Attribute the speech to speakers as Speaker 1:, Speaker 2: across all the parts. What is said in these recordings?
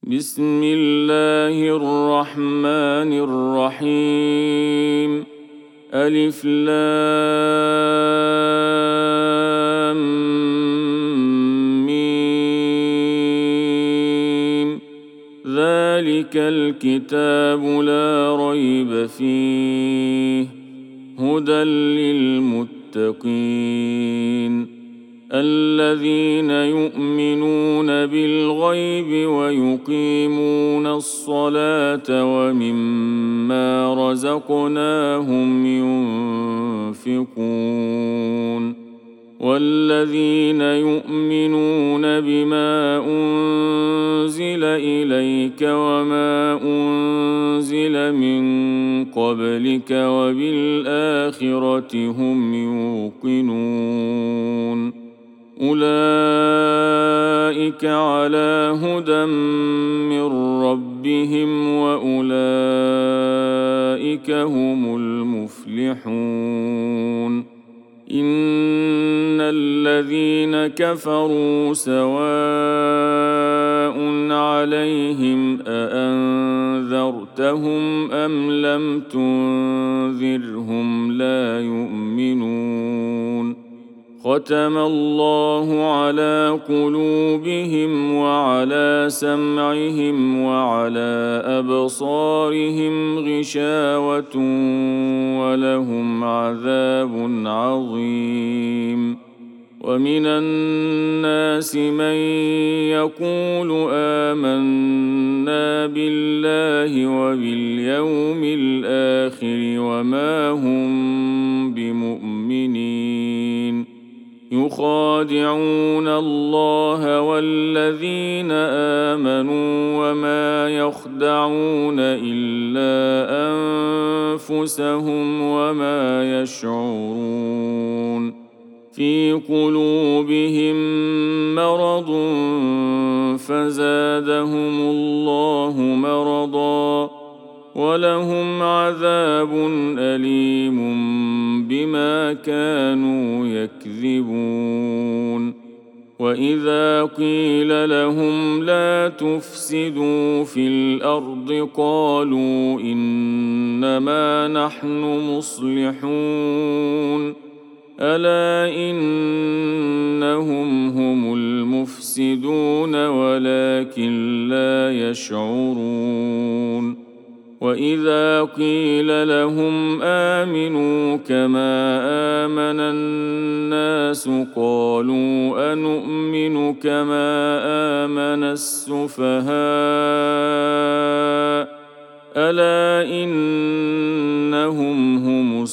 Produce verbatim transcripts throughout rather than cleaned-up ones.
Speaker 1: بسم الله الرحمن الرحيم. ألف لام ميم. ذلك الكتاب لا ريب فيه هدى للمتقين الذين يؤمنون بالغيب ويقيمون الصلاة ومما رزقناهم ينفقون والذين يؤمنون بما أنزل إليك وما أنزل من قبلك وبالآخرة هم يوقنون أولئك على هدى من ربهم وأولئك هم المفلحون إن الذين كفروا سواء عليهم أأنذرتهم أم لم تنذرهم لا يؤمنون ختم الله على قلوبهم وعلى سمعهم وعلى أبصارهم غشاوة ولهم عذاب عظيم ومن الناس من يقول آمنا بالله وباليوم الآخر وما هم بمؤمنين يخادعون الله والذين آمنوا وما يخدعون إلا أنفسهم وما يشعرون في قلوبهم مرض فزادهم الله مرضا ولهم عذاب أليم بما كانوا يكذبون وإذا قيل لهم لا تفسدوا في الأرض قالوا إنما نحن مصلحون ألا إنهم هم المفسدون ولكن لا يشعرون وإذا قيل لهم آمنوا كما آمن الناس قالوا أنؤمن كما آمن السفهاء ألا إنهم هم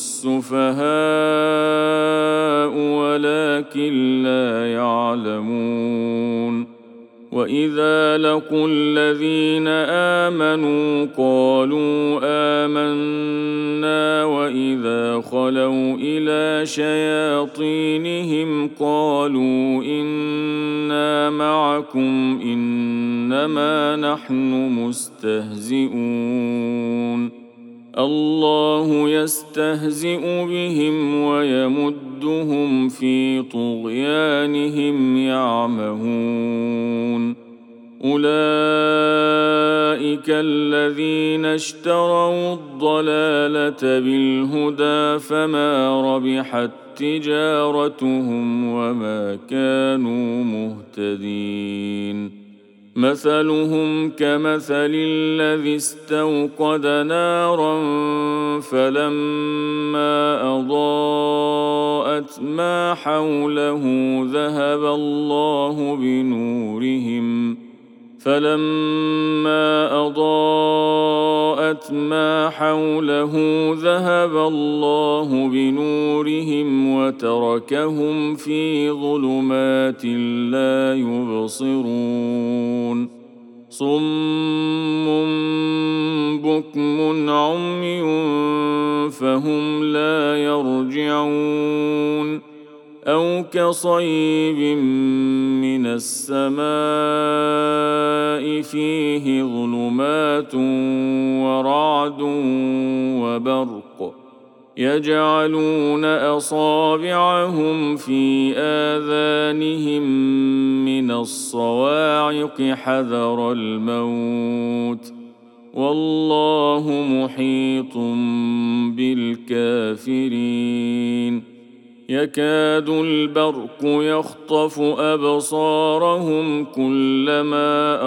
Speaker 1: السفهاء ولكن لا يعلمون وإذا لقوا الذين آمنوا قالوا آمنا وإذا خلوا إلى شياطينهم قالوا إنا معكم إنما نحن مستهزئون الله يستهزئ بهم ويمدهم في طغيانهم يعمهون أولئك الذين اشتروا الضلالة بالهدى فما ربحت تجارتهم وما كانوا مهتدين مثلهم كمثل الذي استوقد نارا فلما أضاءت ما حوله ذهب الله بنورهم فلما أضاءت ما حوله ذهب الله بنورهم وتركهم في ظلمات لا يبصرون صم بكم عمي فهم لا يرجعون أو كصيب من السماء فيه ظلمات ورعد وبرق يجعلون أصابعهم في آذانهم من الصواعق حذر الموت والله محيط بالكافرين يكاد البرق يخطف أبصارهم كلما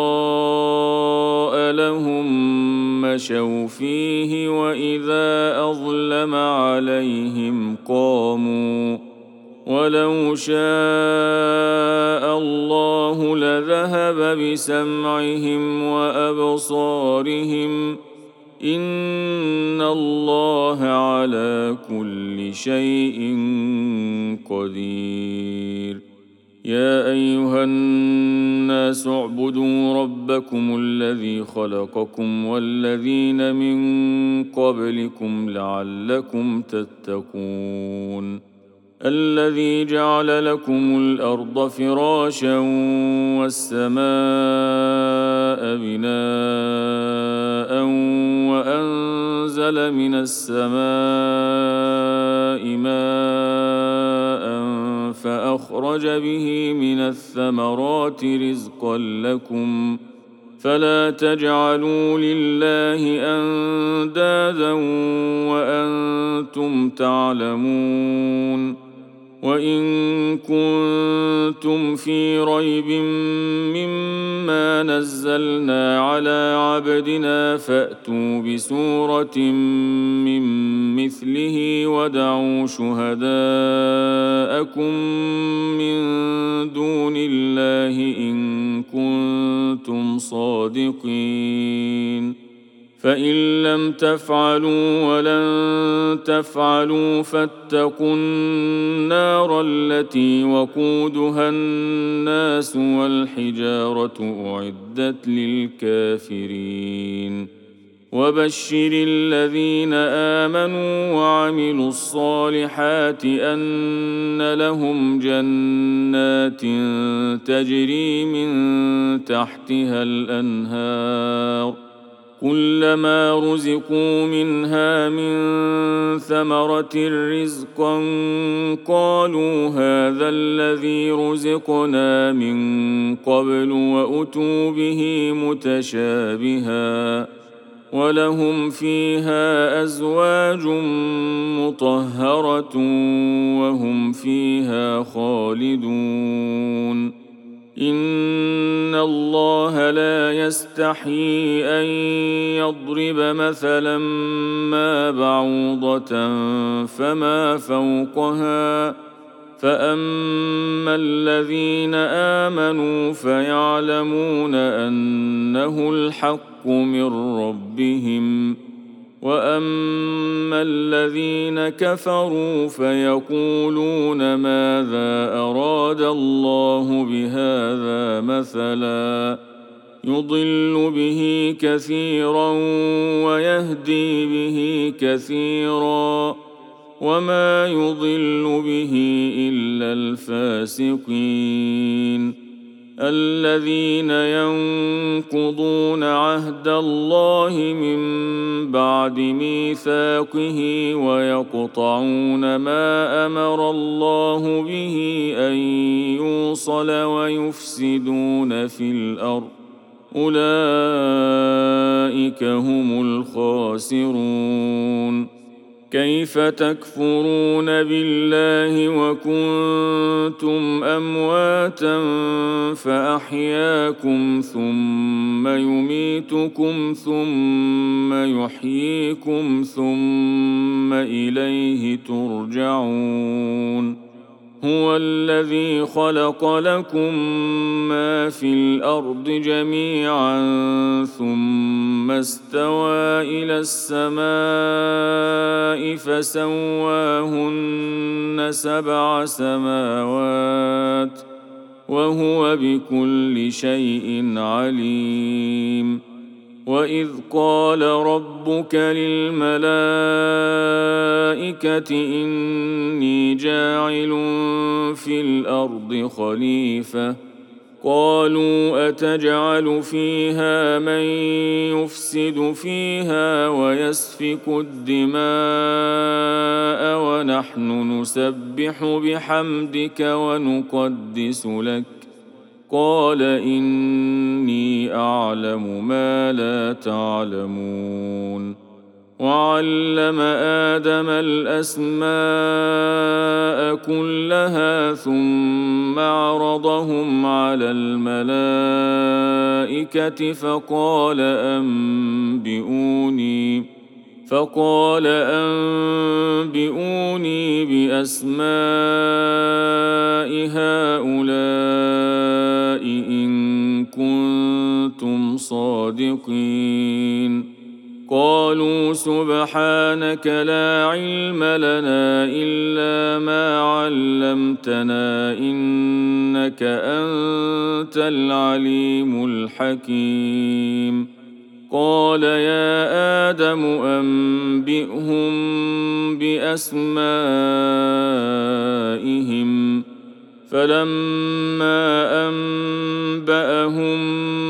Speaker 1: أضاء لهم مشوا فيه وإذا أظلم عليهم قاموا ولو شاء الله لذهب بسمعهم وأبصارهم إن الله على كل شيء قدير يا أيها الناس اعبدوا ربكم الذي خلقكم والذين من قبلكم لعلكم تتقون الذي جعل لكم الأرض فراشا والسماء بناء وأنزل من السماء ماء فأخرج به من الثمرات رزقا لكم فلا تجعلوا لله أندادا وأنتم تعلمون وإن كنتم في ريب مما نزلنا على عبدنا فأتوا بسورة من مثله ودعوا شهداءكم من دون الله إن كنتم صادقين فإن لم تفعلوا ولن تفعلوا فاتقوا النار التي وقودها الناس والحجارة أعدت للكافرين وبشر الذين آمنوا وعملوا الصالحات أن لهم جنات تجري من تحتها الأنهار كلما رزقوا منها من ثمرة رزقا قالوا هذا الذي رزقنا من قبل وأتوا به متشابها ولهم فيها أزواج مطهرة وهم فيها خالدون إن الله لا يستحيي أن يضرب مثلا ما بعوضة فما فوقها فأما الذين آمنوا فيعلمون أنه الحق من ربهم وأما الذين كفروا فيقولون ماذا أراد الله بهذا مثلا يضل به كثيرا ويهدي به كثيرا وما يضل به إلا الفاسقين الذين ينقضون عهد الله من بعد ميثاقه ويقطعون ما أمر الله به أن يوصل ويفسدون في الأرض أولئك هم الخاسرون كيف تكفرون بالله وكنتم أمواتا فأحياكم ثم يميتكم ثم يحييكم ثم إليه ترجعون هو الذي خلق لكم ما في الأرض جميعا ثم استوى إلى السماء فسواهن سبع سماوات وهو بكل شيء عليم وإذ قال ربك للملائكة إني جاعل في الأرض خليفة قالوا أتجعل فيها من يفسد فيها ويسفك الدماء ونحن نسبح بحمدك ونقدس لك قال إني أعلم ما لا تعلمون وعلم آدم الأسماء كلها ثم عرضهم على الملائكة فقال أنبئوني فقال أنبئوني بأسماء هؤلاء إن كنتم صادقين قالوا سبحانك لا علم لنا إلا ما علمتنا إنك أنت العليم الحكيم قال يا آدم أنبئهم بأسمائهم فلما أنبأهم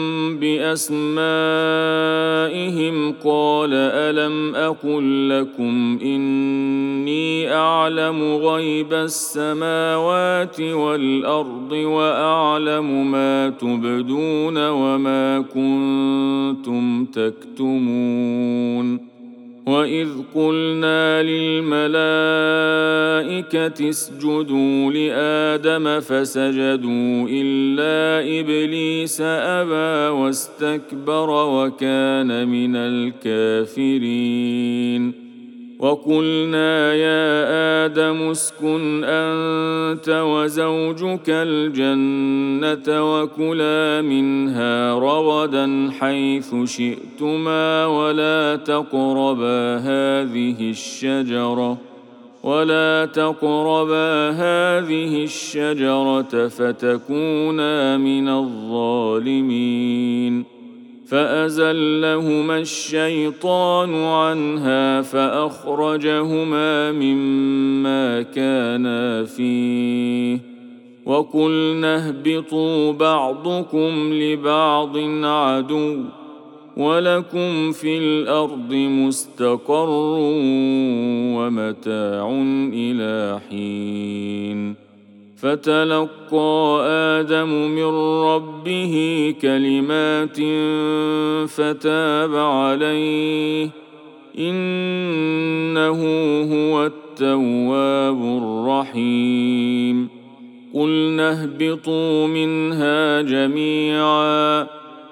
Speaker 1: بأسمائهم قال ألم أقل لكم إني أعلم غيب السماوات والأرض وأعلم ما تبدون وما كنتم تكتمون وإذ قلنا للملائكة اسجدوا لآدم فسجدوا إلا إبليس أبى واستكبر وكان من الكافرين وقلنا يا آدم اسكن أنت وزوجك الجنة وكلا منها رغدا حيث شئتما ولا تقربا هذه الشجرة ولا تقربا هذه الشجرة فتكونا من الظالمين فأزلهما الشيطان عنها فأخرجهما مما كانا فيه وقلنا اهبطوا بعضكم لبعض عدو ولكم في الأرض مستقر ومتاع إلى حين فتلقى آدم من ربه كلمات فتاب عليه إنه هو التواب الرحيم قلنا اهبطوا منها جميعا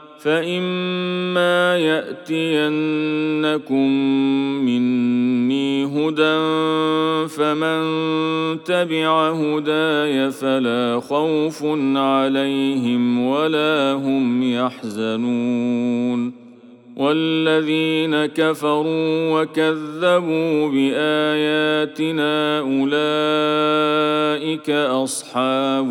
Speaker 1: فإما يأتينكم مني هدى فمن تبع هداي فلا خوف عليهم ولا هم يحزنون والذين كفروا وكذبوا بآياتنا أولئك أصحاب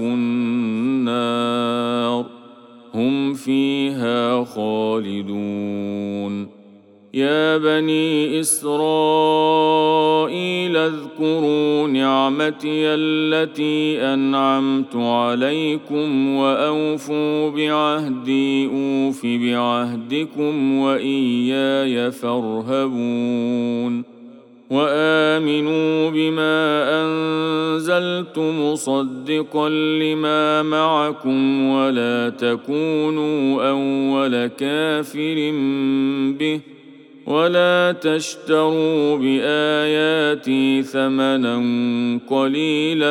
Speaker 1: النار هم فيها خالدون يا بني إسرائيل اذكروا نعمتي التي أنعمت عليكم وأوفوا بعهدي أوف بعهدكم وإياي فارهبون وآمنوا بما أنزلت مصدقا لما معكم ولا تكونوا أول كافر به ولا تشتروا بآياتي ثمنا قليلا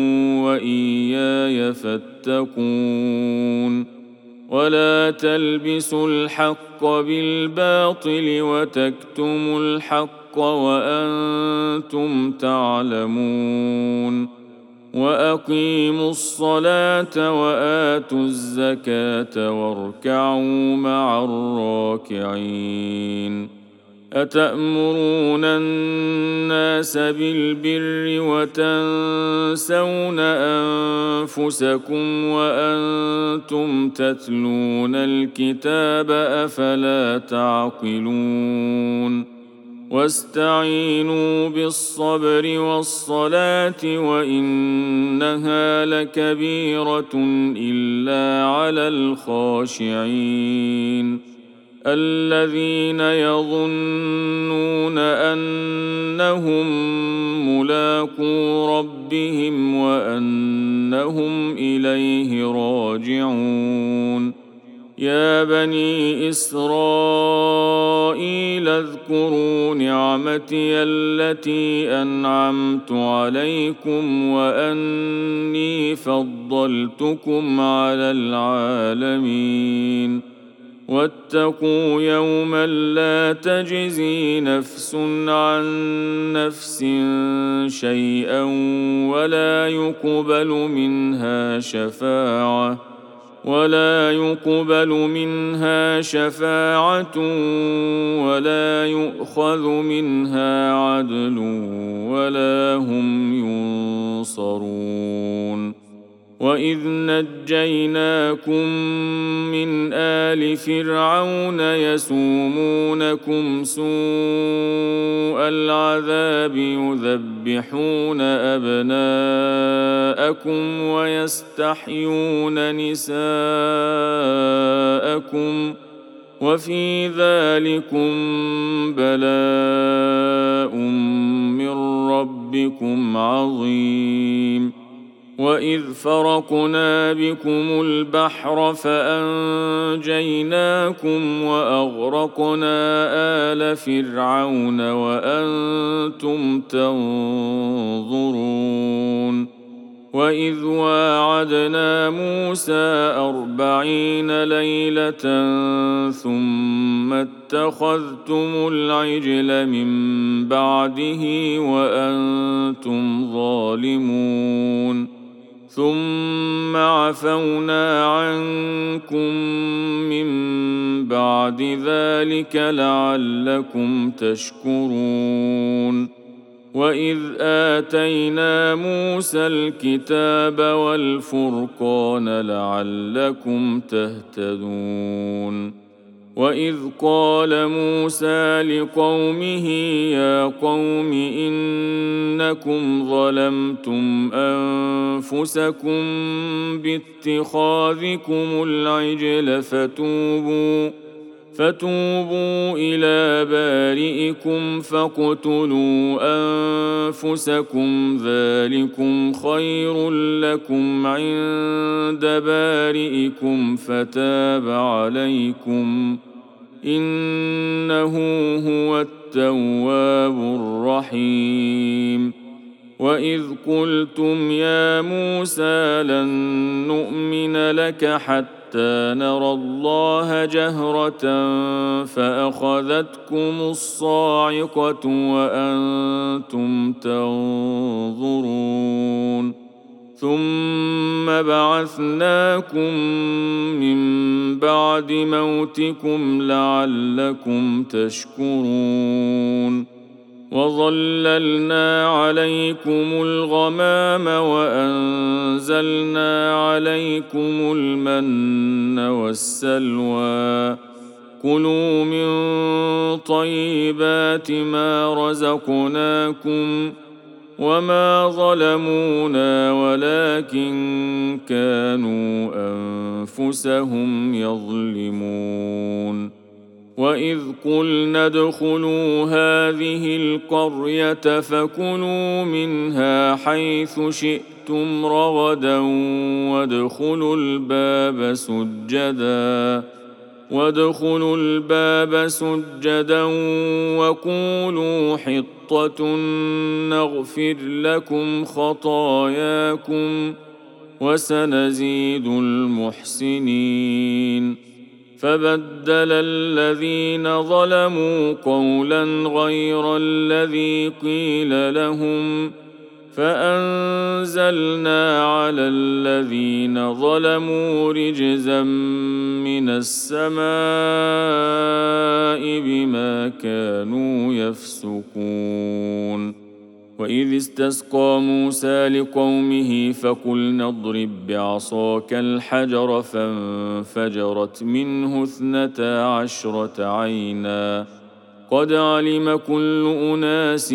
Speaker 1: وإياي فاتقون ولا تلبسوا الحق بالباطل وتكتموا الحق وأنتم تعلمون وأقيموا الصلاة وآتوا الزكاة واركعوا مع الراكعين أتأمرون الناس بالبر وتنسون أنفسكم وأنتم تتلون الكتاب أفلا تعقلون واستعينوا بالصبر والصلاة وإنها لكبيرة إلا على الخاشعين الذين يظنون أنهم ملاقو ربهم وأنهم إليه راجعون. يا بني إسرائيل اذكروا نعمتي التي أنعمت عليكم وأني فضلتكم على العالمين. واتقوا يوما لا تجزي نفس عن نفس شيئا ولا يقبل منها شفاعة ولا يقبل منها شفاعة ولا يؤخذ منها عدل ولا هم ينصرون. وإذ نجيناكم من آل فرعون يسومونكم سوء العذاب يذبحون أبناءكم ويستحيون نساءكم وفي ذلكم بلاء من ربكم عظيم. وإذ فرقنا بكم البحر فأنجيناكم وأغرقنا آل فرعون وأنتم تنظرون. وإذ واعدنا موسى أربعين ليلة ثم اتخذتم العجل من بعده وأنتم ظالمون. ثم عفونا عنكم من بعد ذلك لعلكم تشكرون. وإذ آتينا موسى الكتاب والفرقان لعلكم تهتدون. وإذ قال موسى لقومه يا قوم إنكم ظلمتم أنفسكم باتخاذكم العجل فتوبوا فتوبوا إلى بارئكم فاقتلوا أنفسكم ذلكم خير لكم عند بارئكم فتاب عليكم إنه هو التواب الرحيم. وإذ قلتم يا موسى لن نؤمن لك حتى نرى الله جهرة فأخذتكم الصاعقة وأنتم تنظرون. ثم بعثناكم من بعد موتكم لعلكم تشكرون. وظللنا عليكم الغمام وأنزلنا عليكم المن والسلوى كلوا من طيبات ما رزقناكم وما ظلمونا ولكن كانوا أنفسهم يظلمون. وإذ قلنا ادخلوا هذه القرية فكلوا منها حيث شئتم رغدا وادخلوا الباب سجدا وادخلوا الباب سجدا وقولوا حطة نغفر لكم خطاياكم وسنزيد المحسنين. فبدل الذين ظلموا قولا غير الذي قيل لهم فأنزلنا على الذين ظلموا رجزا من السماء بما كانوا يفسقون. وإذ استسقى موسى لقومه فقلنا اضرب بعصاك الحجر فانفجرت منه اثنتا عشرة عينا قد علم كل أناس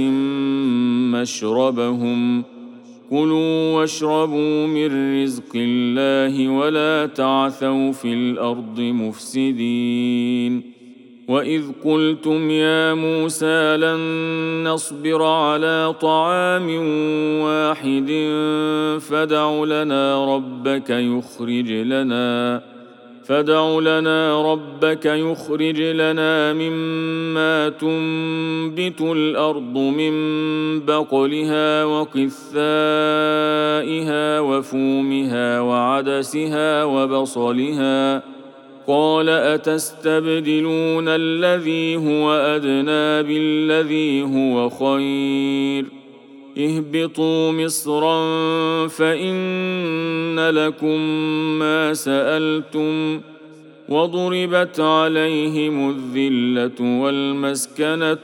Speaker 1: مشربهم كلوا واشربوا من رزق الله ولا تعثوا في الأرض مفسدين وإذ قلتم يا موسى لن نصبر على طعام واحد فادع لنا ربك يخرج لنا فادع لنا ربك يخرج لنا مما تنبت الأرض من بقلها وقثائها وفومها وعدسها وبصلها قال أتستبدلون الذي هو أدنى بالذي هو خير اهبطوا مصرا فإن لكم ما سألتم وضربت عليهم الذلة والمسكنة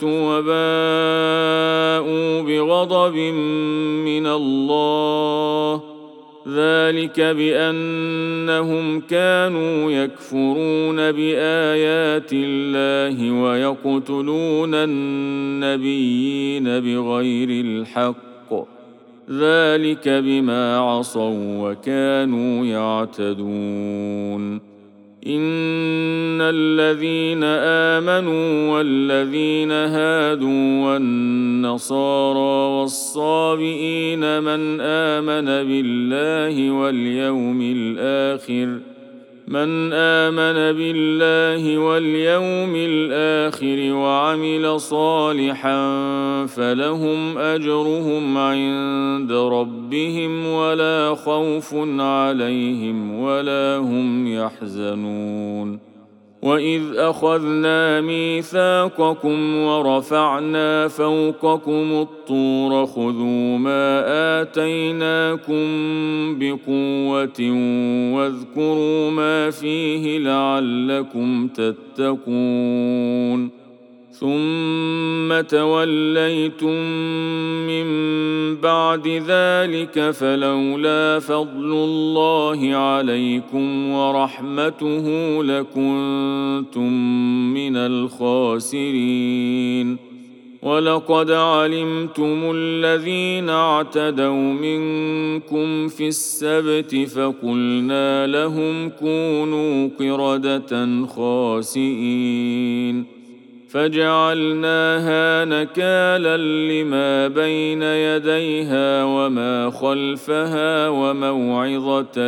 Speaker 1: وباءوا بغضب من الله ذلك بأنهم كانوا يكفرون بآيات الله ويقتلون النبيين بغير الحق ذلك بما عصوا وكانوا يعتدون إن الذين آمنوا والذين هادوا والنصارى والصابئين من آمن بالله واليوم الآخر من آمن بالله واليوم الآخر وعمل صالحا فلهم أجرهم عند ربهم ولا خوف عليهم ولا هم يحزنون وإذ أخذنا ميثاقكم ورفعنا فوقكم الطور خذوا ما آتيناكم بقوة واذكروا ما فيه لعلكم تتقون ثم توليتم من بعد ذلك فلولا فضل الله عليكم ورحمته لكنتم من الخاسرين ولقد علمتم الذين اعتدوا منكم في السبت فقلنا لهم كونوا قردة خاسئين فجعلناها نكالا لما بين يديها وما خلفها وموعظة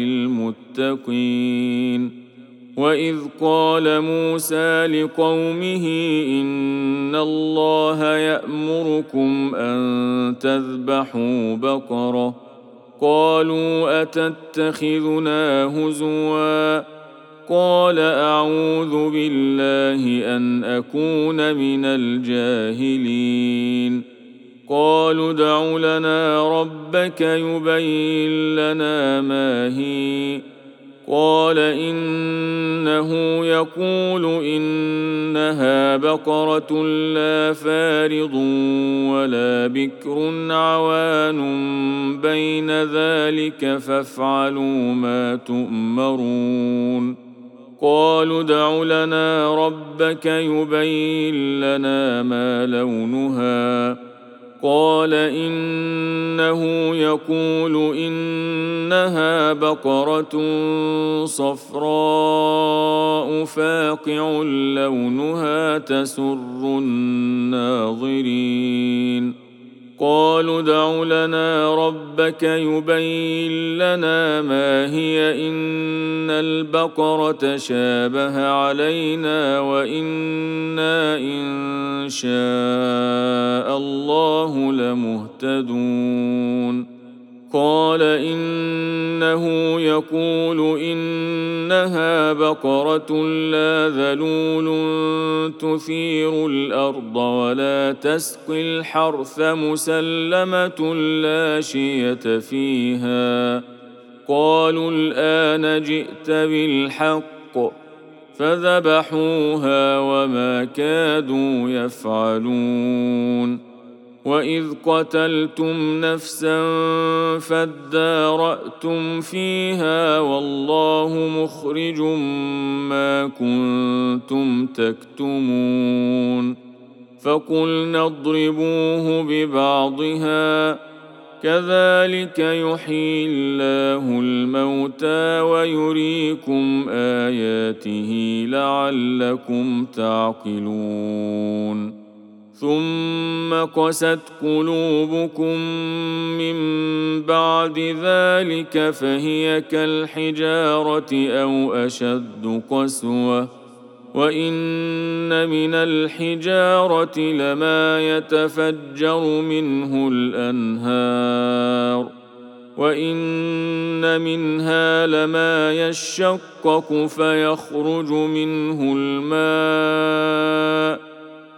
Speaker 1: للمتقين وإذ قال موسى لقومه إن الله يأمركم أن تذبحوا بقرة قالوا أتتخذنا هزوا قال أعوذ بالله أن أكون من الجاهلين قالوا ادع لنا ربك يبين لنا ما هي قال إنه يقول إنها بقرة لا فارض ولا بكر عوان بين ذلك فافعلوا ما تؤمرون قالوا ادع لنا ربك يبين لنا ما لونها قال إنه يقول إنها بقرة صفراء فاقع لونها تسر الناظرين قالوا ادع لنا ربك يبين لنا ما هي إن البقرة شابه علينا وإنا إن شاء الله لمهتدون قال إنه يقول إنها بقرة لا ذلول تثير الأرض ولا تسقي الحرث مسلمة لا شية فيها قالوا الآن جئت بالحق فذبحوها وما كادوا يفعلون وإذ قتلتم نفسا فادارأتم فيها والله مخرج ما كنتم تكتمون فقلنا اضربوه ببعضها كذلك يحيي الله الموتى ويريكم آياته لعلكم تعقلون ثم قست قلوبكم من بعد ذلك فهي كالحجارة أو أشد قسوة وإن من الحجارة لما يتفجر منه الأنهار وإن منها لما يشقق فيخرج منه الماء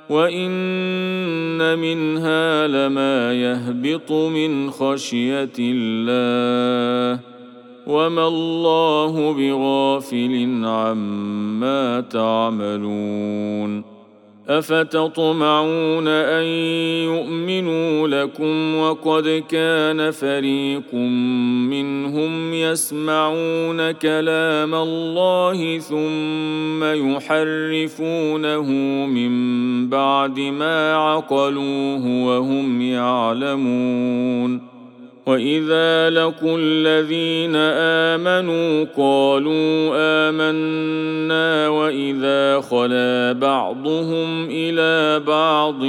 Speaker 1: وإن منها لما يهبط من خشية الله وما الله بغافل عما تعملون أفتطمعون أن يؤمنوا لكم وقد كان فريق منهم يسمعون كلام الله ثم يحرفونه من بعد ما عقلوه وهم يعلمون وإذا لقوا الذين آمنوا قالوا آمنا وإذا خلا بعضهم إلى بعض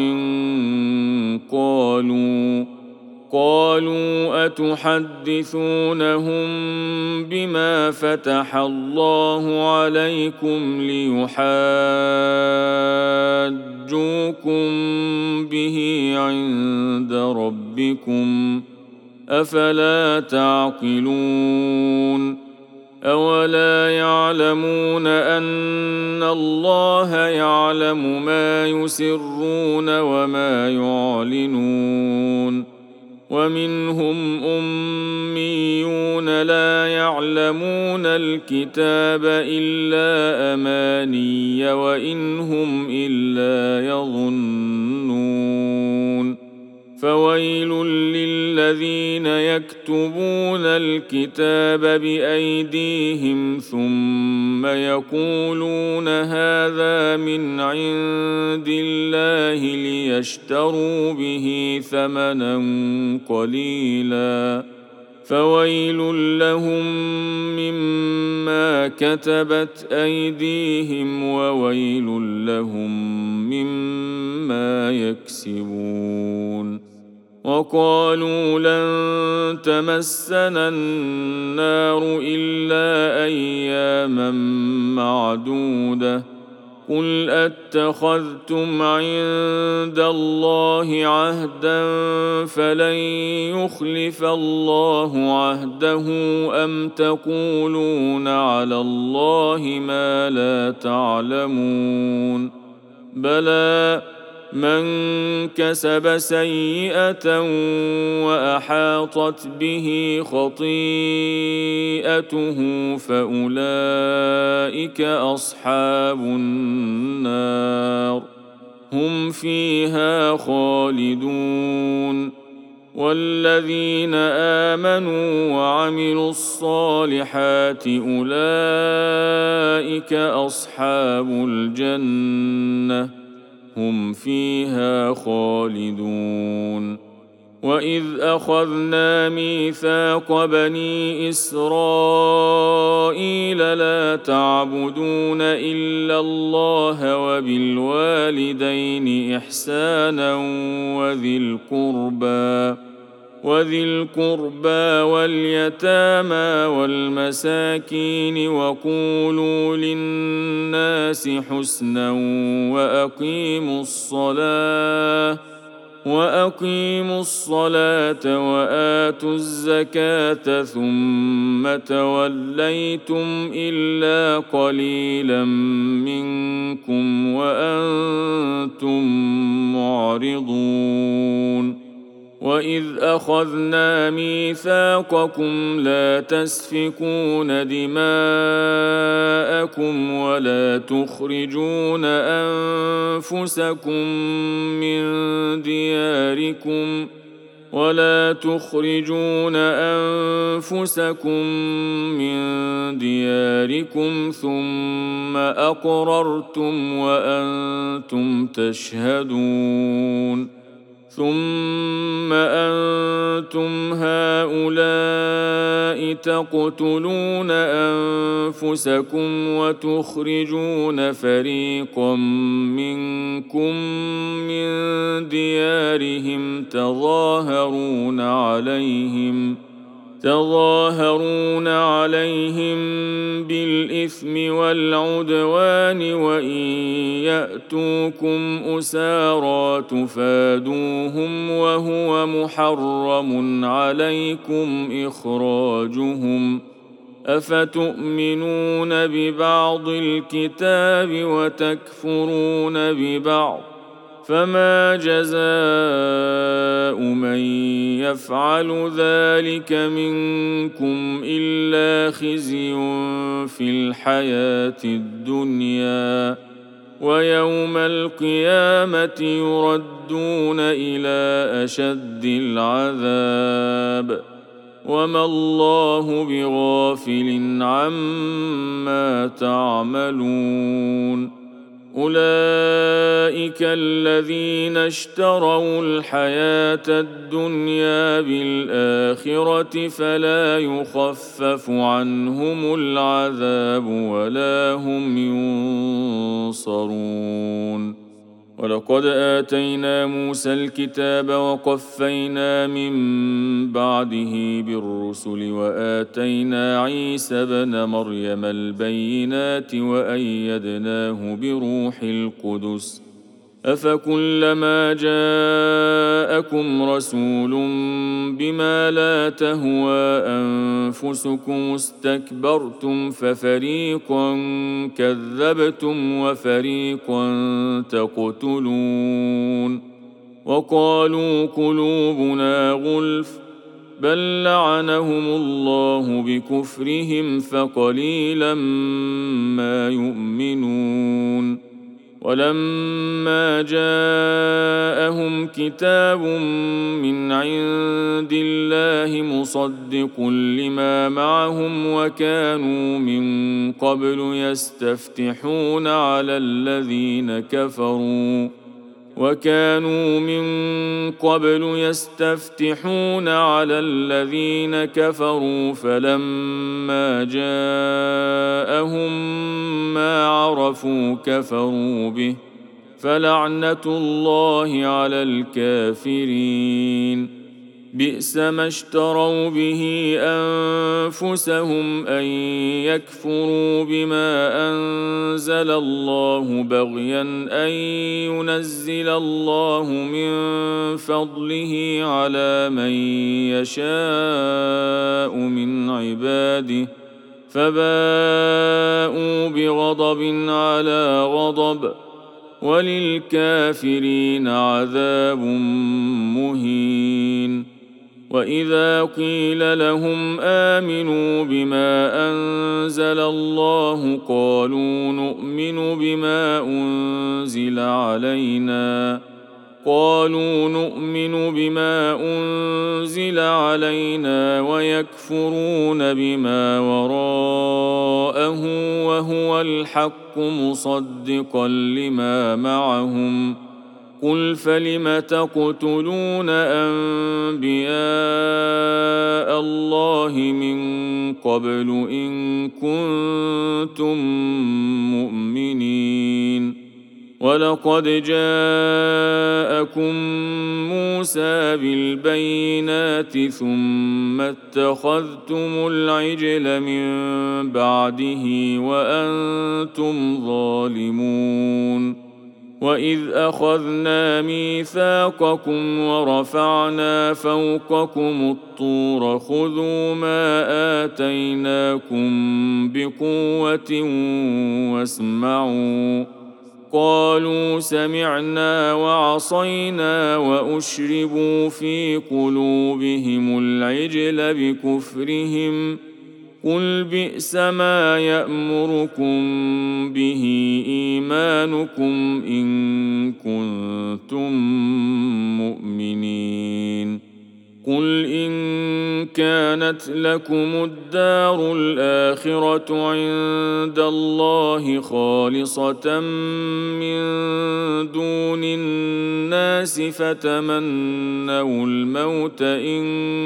Speaker 1: قالوا قالوا أتحدثونهم بما فتح الله عليكم ليحاجوكم به عند ربكم أفلا تعقلون أولا يعلمون أن الله يعلم ما يسرون وما يعلنون ومنهم أميون لا يعلمون الكتاب إلا أماني وإن هم إلا يظنون فويل للذين يكتبون الكتاب بأيديهم ثم يقولون هذا من عند الله ليشتروا به ثمنا قليلا فويل لهم مما كتبت أيديهم وويل لهم مما يكسبون وقالوا لن تمسنا النار إلا أياما معدودة قل أتخذتم عند الله عهدا فلن يخلف الله عهده أم تقولون على الله ما لا تعلمون بلى من كسب سيئة وأحاطت به خطيئته فأولئك أصحاب النار هم فيها خالدون والذين آمنوا وعملوا الصالحات أولئك أصحاب الجنة هم فيها خالدون وإذ أخذنا ميثاق بني إسرائيل لا تعبدون إلا الله وبالوالدين إحسانا وذي القربى وذي القربى واليتامى والمساكين وقولوا للناس حسنا وأقيموا الصلاة وأقيموا الصلاة وآتوا الزكاة ثم توليتم إلا قليلا منكم وأنتم معرضون وإذ أخذنا ميثاقكم لا تسفكون دماءكم ولا تخرجون أنفسكم من دياركم ولا تخرجون أنفسكم من دياركم ثم أقررتم وأنتم تشهدون ثم أنتم هؤلاء تقتلون أنفسكم وتخرجون فريقا منكم من ديارهم تظاهرون عليهم تظاهرون عليهم بالإثم والعدوان وإن يأتوكم أسارى تفادوهم وهو محرم عليكم إخراجهم أفتؤمنون ببعض الكتاب وتكفرون ببعض فما جزاء من يفعل ذلك منكم إلا خزي في الحياة الدنيا ويوم القيامة يردون إلى أشد العذاب وما الله بغافل عما تعملون أولئك الذين اشتروا الحياة الدنيا بالآخرة فلا يخفف عنهم العذاب ولا هم ينصرون ولقد آتينا موسى الكتاب وقفينا من بعده بالرسل وآتينا عيسى ابن مريم البينات وأيدناه بروح القدس أفكلما جاءكم رسول بما لا تهوى أنفسكم استكبرتم ففريقا كذبتم وفريقا تقتلون وقالوا قلوبنا غلف بل لعنهم الله بكفرهم فقليلا ما يؤمنون ولما جاءهم كتاب من عند الله مصدق لما معهم وكانوا من قبل يستفتحون على الذين كفروا وكانوا من قبل يستفتحون على الذين كفروا فلما جاءهم ما عرفوا كفروا به فلعنة الله على الكافرين بئس ما اشتروا به أنفسهم أن يكفروا بما أنزل الله بغيا أن ينزل الله من فضله على من يشاء من عباده فباءوا بغضب على غضب وللكافرين عذاب مهين وإذا قيل لهم آمنوا بما أنزل الله قالوا نؤمن بما أنزل علينا قالوا نؤمن بما أنزل علينا ويكفرون بما وراءه وهو الحق مصدقا لما معهم قل فلم تقتلون أنبياء الله من قبل إن كنتم مؤمنين ولقد جاءكم موسى بالبينات ثم اتخذتم العجل من بعده وأنتم ظالمون وإذ أخذنا ميثاقكم ورفعنا فوقكم الطور خذوا ما آتيناكم بقوة واسمعوا قالوا سمعنا وعصينا وأشربوا في قلوبهم العجل بكفرهم قل بئس ما يأمركم به إيمانكم إن كنتم مؤمنين قل إن كانت لكم الدار الآخرة عند الله خالصة من دون الناس فتمنوا الموت إن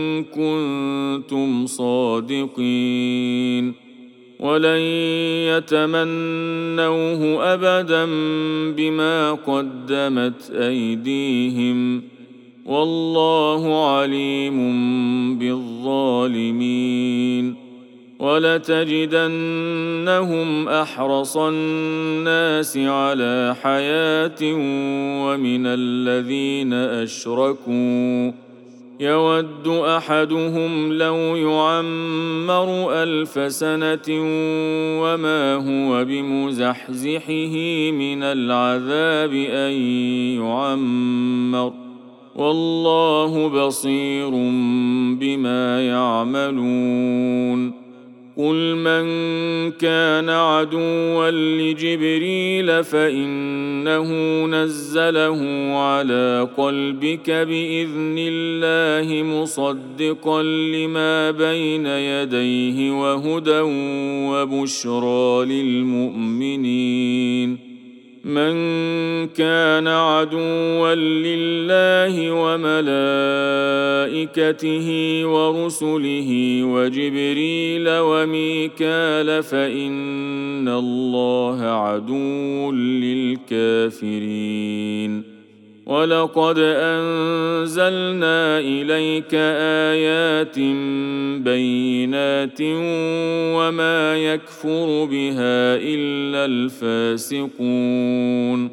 Speaker 1: كنتم صادقين ولن يتمنوه أبدا بما قدمت أيديهم والله عليم بالظالمين ولتجدنهم أحرص الناس على حياة ومن الذين أشركوا يود أحدهم لو يعمر ألف سنة وما هو بمزحزحه من العذاب أن يعمر والله بصير بما يعملون قل من كان عدوا لجبريل فإنه نزله على قلبك بإذن الله مصدقا لما بين يديه وهدى وبشرى للمؤمنين من كان عدوا لله وملائكته ورسله وجبريل وميكال فإن الله عدو للكافرين ولقد أنزلنا إليك آيات بينات وما يكفر بها إلا الفاسقون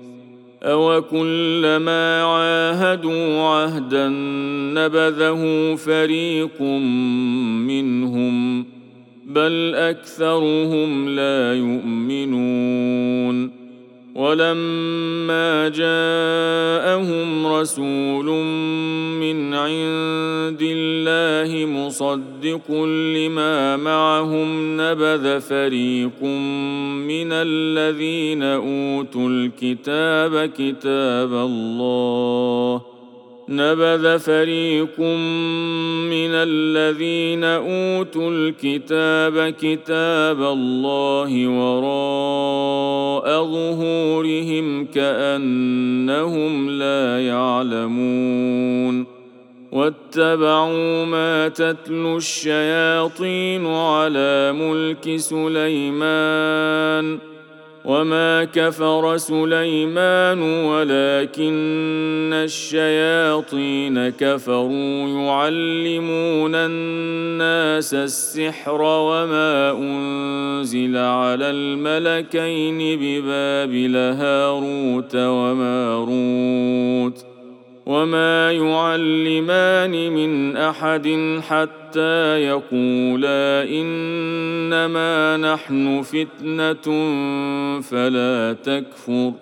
Speaker 1: أوكلما عاهدوا عهدا نبذه فريق منهم بل أكثرهم لا يؤمنون ولما جاءهم رسول من عند الله مصدق لما معهم نبذ فريق من الذين أوتوا الكتاب كتاب الله نبذ فريق من الذين أوتوا الكتاب كتاب الله وراء ظهورهم كأنهم لا يعلمون واتبعوا ما تتلو الشياطين على ملك سليمان وما كفر سليمان ولكن الشياطين كفروا يعلمون الناس السحر وما أنزل على الملكين ببابل هاروت وماروت وما يعلمان من أحد حتى يقولا إنما نحن فتنة فلا تكفر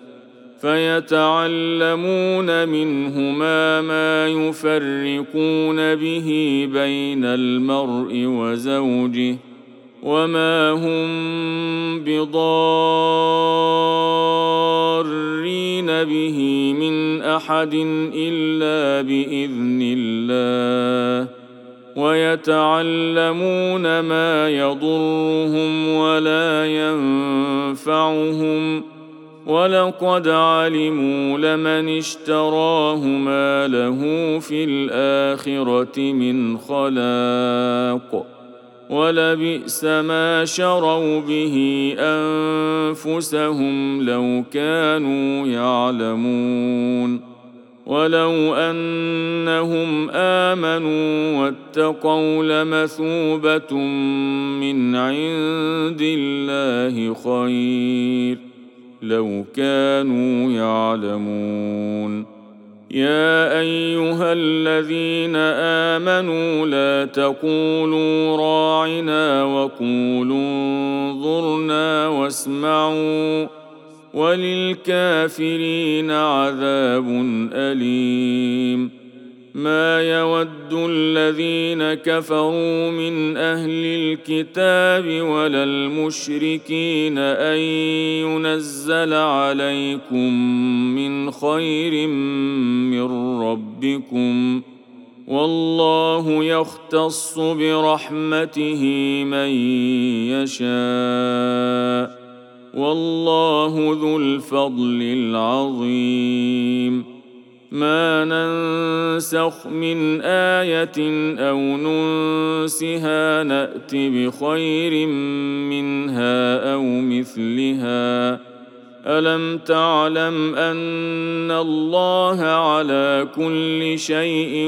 Speaker 1: فيتعلمون منهما ما يفرقون به بين المرء وزوجه وما هم بضارين به من أحد إلا بإذن الله ويتعلمون ما يضرهم ولا ينفعهم ولقد علموا لمن اشتراه ما له في الآخرة من خلاق ولبئس ما شروا به أنفسهم لو كانوا يعلمون ولو أنهم آمنوا واتقوا لمثوبة من عند الله خير لو كانوا يعلمون يا أيها الذين آمنوا لا تقولوا راعنا وقولوا انظرنا واسمعوا وللكافرين عذاب أليم ما يود الذين كفروا من أهل الكتاب ولا المشركين أن ينزل عليكم من خير من ربكم والله يختص برحمته من يشاء والله ذو الفضل العظيم ما ننسخ من آية أو ننسها نأت بخير منها أو مثلها ألم تعلم أن الله على كل شيء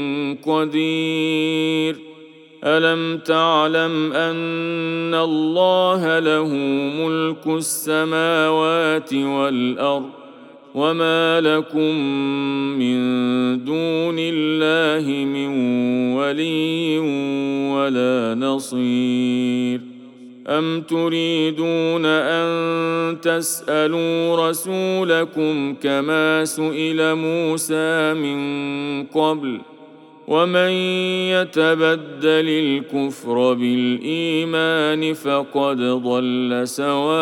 Speaker 1: قدير ألم تعلم أن الله له ملك السماوات والأرض وما لكم من دون الله من ولي ولا نصير أم تريدون أن تسألوا رسولكم كما سئل موسى من قبل ومن يتبدل الكفر بالإيمان فقد ضل سواء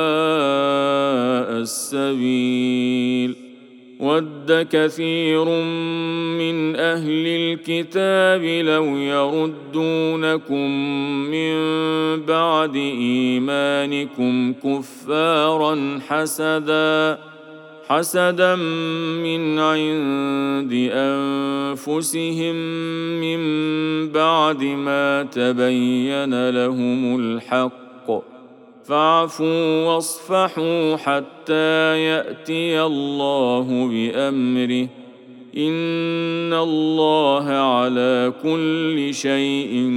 Speaker 1: السبيل ود كثير من أهل الكتاب لو يردونكم من بعد إيمانكم كفارا حسدا حسدا من عند أنفسهم من بعد ما تبين لهم الحق فاعفوا واصفحوا حتى يأتي الله بأمره إن الله على كل شيء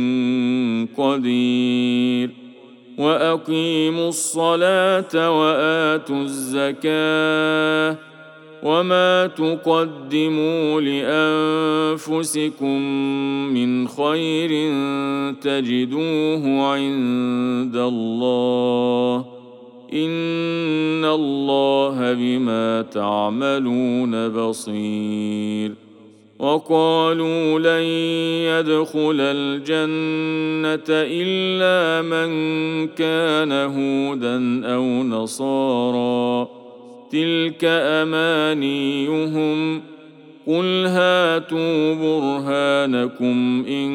Speaker 1: قدير وأقيموا الصلاة وآتوا الزكاة وما تقدموا لأنفسكم من خير تجدوه عند الله إن الله بما تعملون بصير وقالوا لن يدخل الجنة إلا من كان هودا أو نصارى تلك أمانيهم قل هاتوا برهانكم إن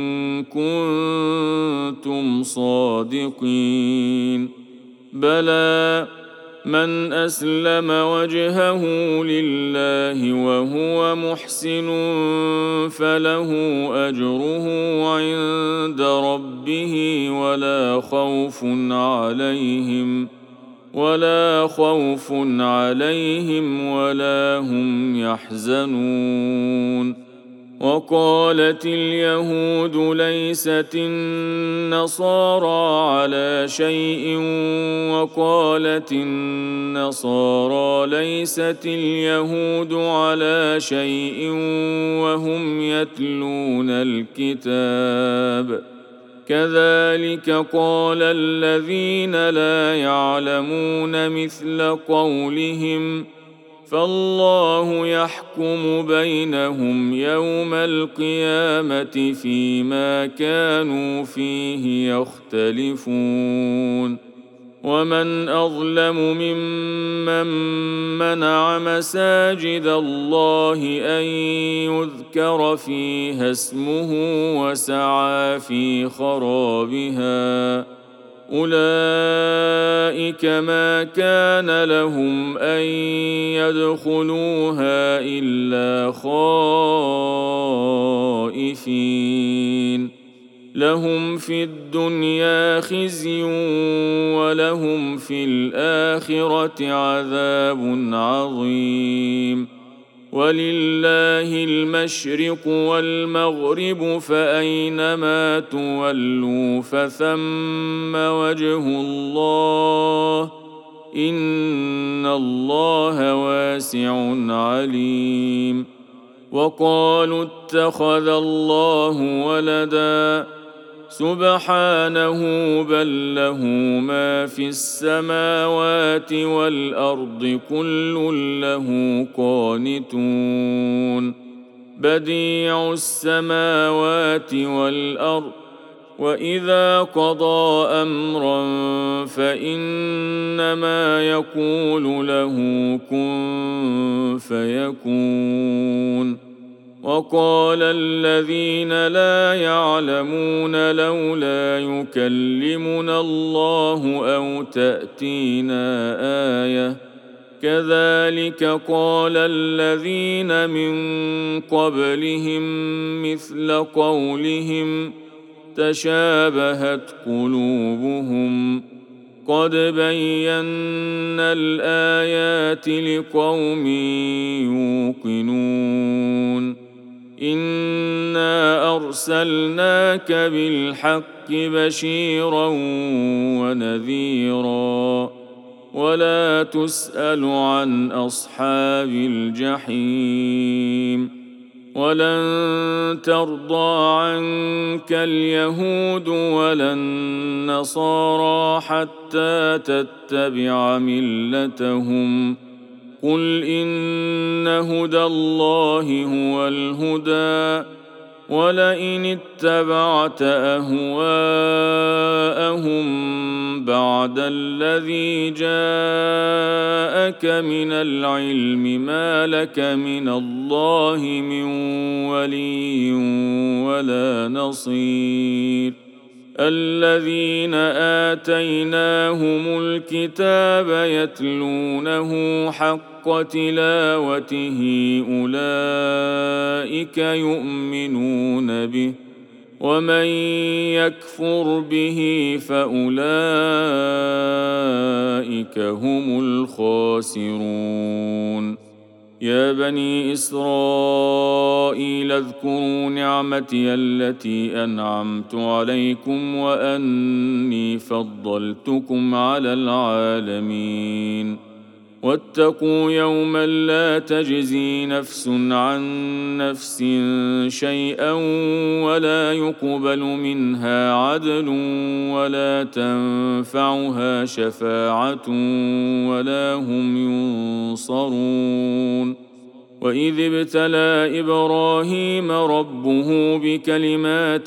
Speaker 1: كنتم صادقين بلى من أسلم وجهه لله وهو محسن فله أجره عند ربه ولا خوف عليهم ولا خوف عليهم ولا هم يحزنون وقالت اليهود ليست النصارى على شيء وقالت النصارى ليست اليهود على شيء وهم يتلون الكتاب كذلك قال الذين لا يعلمون مثل قولهم فالله يحكم بينهم يوم القيامة فيما كانوا فيه يختلفون ومن أظلم ممن منع مساجد الله أن يذكر فيها اسمه وسعى في خرابها أولئك ما كان لهم أن يدخلوها إلا خائفين لهم في الدنيا خزي ولهم في الآخرة عذاب عظيم ولله المشرق والمغرب فأينما تولوا فثم وجه الله إن الله واسع عليم وقالوا اتخذ الله ولدا سبحانه بل له ما في السماوات والأرض كل له قانتون بديع السماوات والأرض وإذا قضى أمرا فإنما يقول له كن فيكون وقال الذين لا يعلمون لولا يكلمنا الله أو تأتينا آية كذلك قال الذين من قبلهم مثل قولهم تشابهت قلوبهم قد بينا الآيات لقوم يوقنون إنا أرسلناك بالحق بشيرا ونذيرا ولا تسأل عن أصحاب الجحيم ولن ترضى عنك اليهود ولا النصارى حتى تتبع ملتهم قل إن هدى الله هو الهدى ولئن اتبعت أهواءهم بعد الذي جاءك من العلم ما لك من الله من ولي ولا نصير الذين آتيناهم الكتاب يتلونه حق تلاوته أولئك يؤمنون به ومن يكفر به فأولئك هم الخاسرون يا بني إسرائيل اذكروا نعمتي التي أنعمت عليكم وأني فضلتكم على العالمين واتقوا يوما لا تجزي نفس عن نفس شيئا ولا يقبل منها عدل ولا تنفعها شفاعة ولا هم ينصرون وإذ ابتلى إبراهيم ربه بكلمات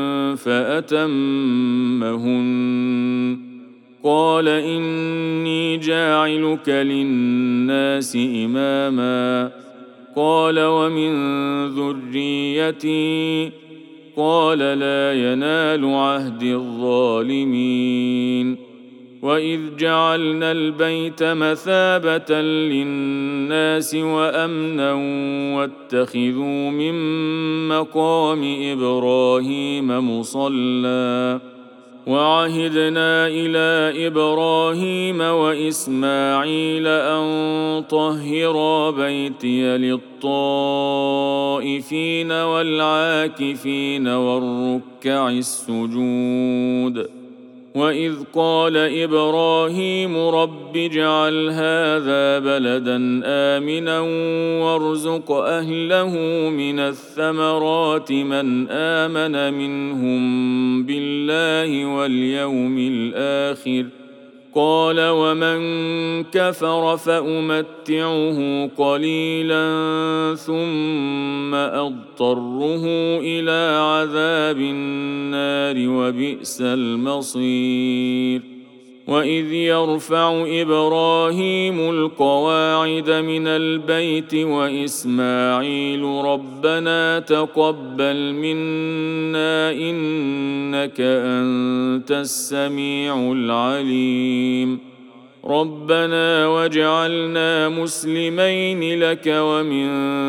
Speaker 1: فأتمهن قال إني جاعلك للناس إماما قال ومن ذريتي قال لا ينال عهد الظالمين وإذ جعلنا البيت مثابة للناس وأمنا واتخذوا من مقام إبراهيم مصلى وعهدنا إلى إبراهيم وإسماعيل أن طهرا بيتي للطائفين والعاكفين والركع السجود وإذ قال إبراهيم رب اجعل هذا بلدا آمنا وارزق أهله من الثمرات من آمن منهم بالله واليوم الآخر قال ومن كفر فأمتعه قليلا ثم أضطره إلى عذاب النار وبئس المصير وإذ يرفع إبراهيم القواعد من البيت وإسماعيل ربنا تقبل منا إنك أنت السميع العليم ربنا واجعلنا مسلمين لك ومن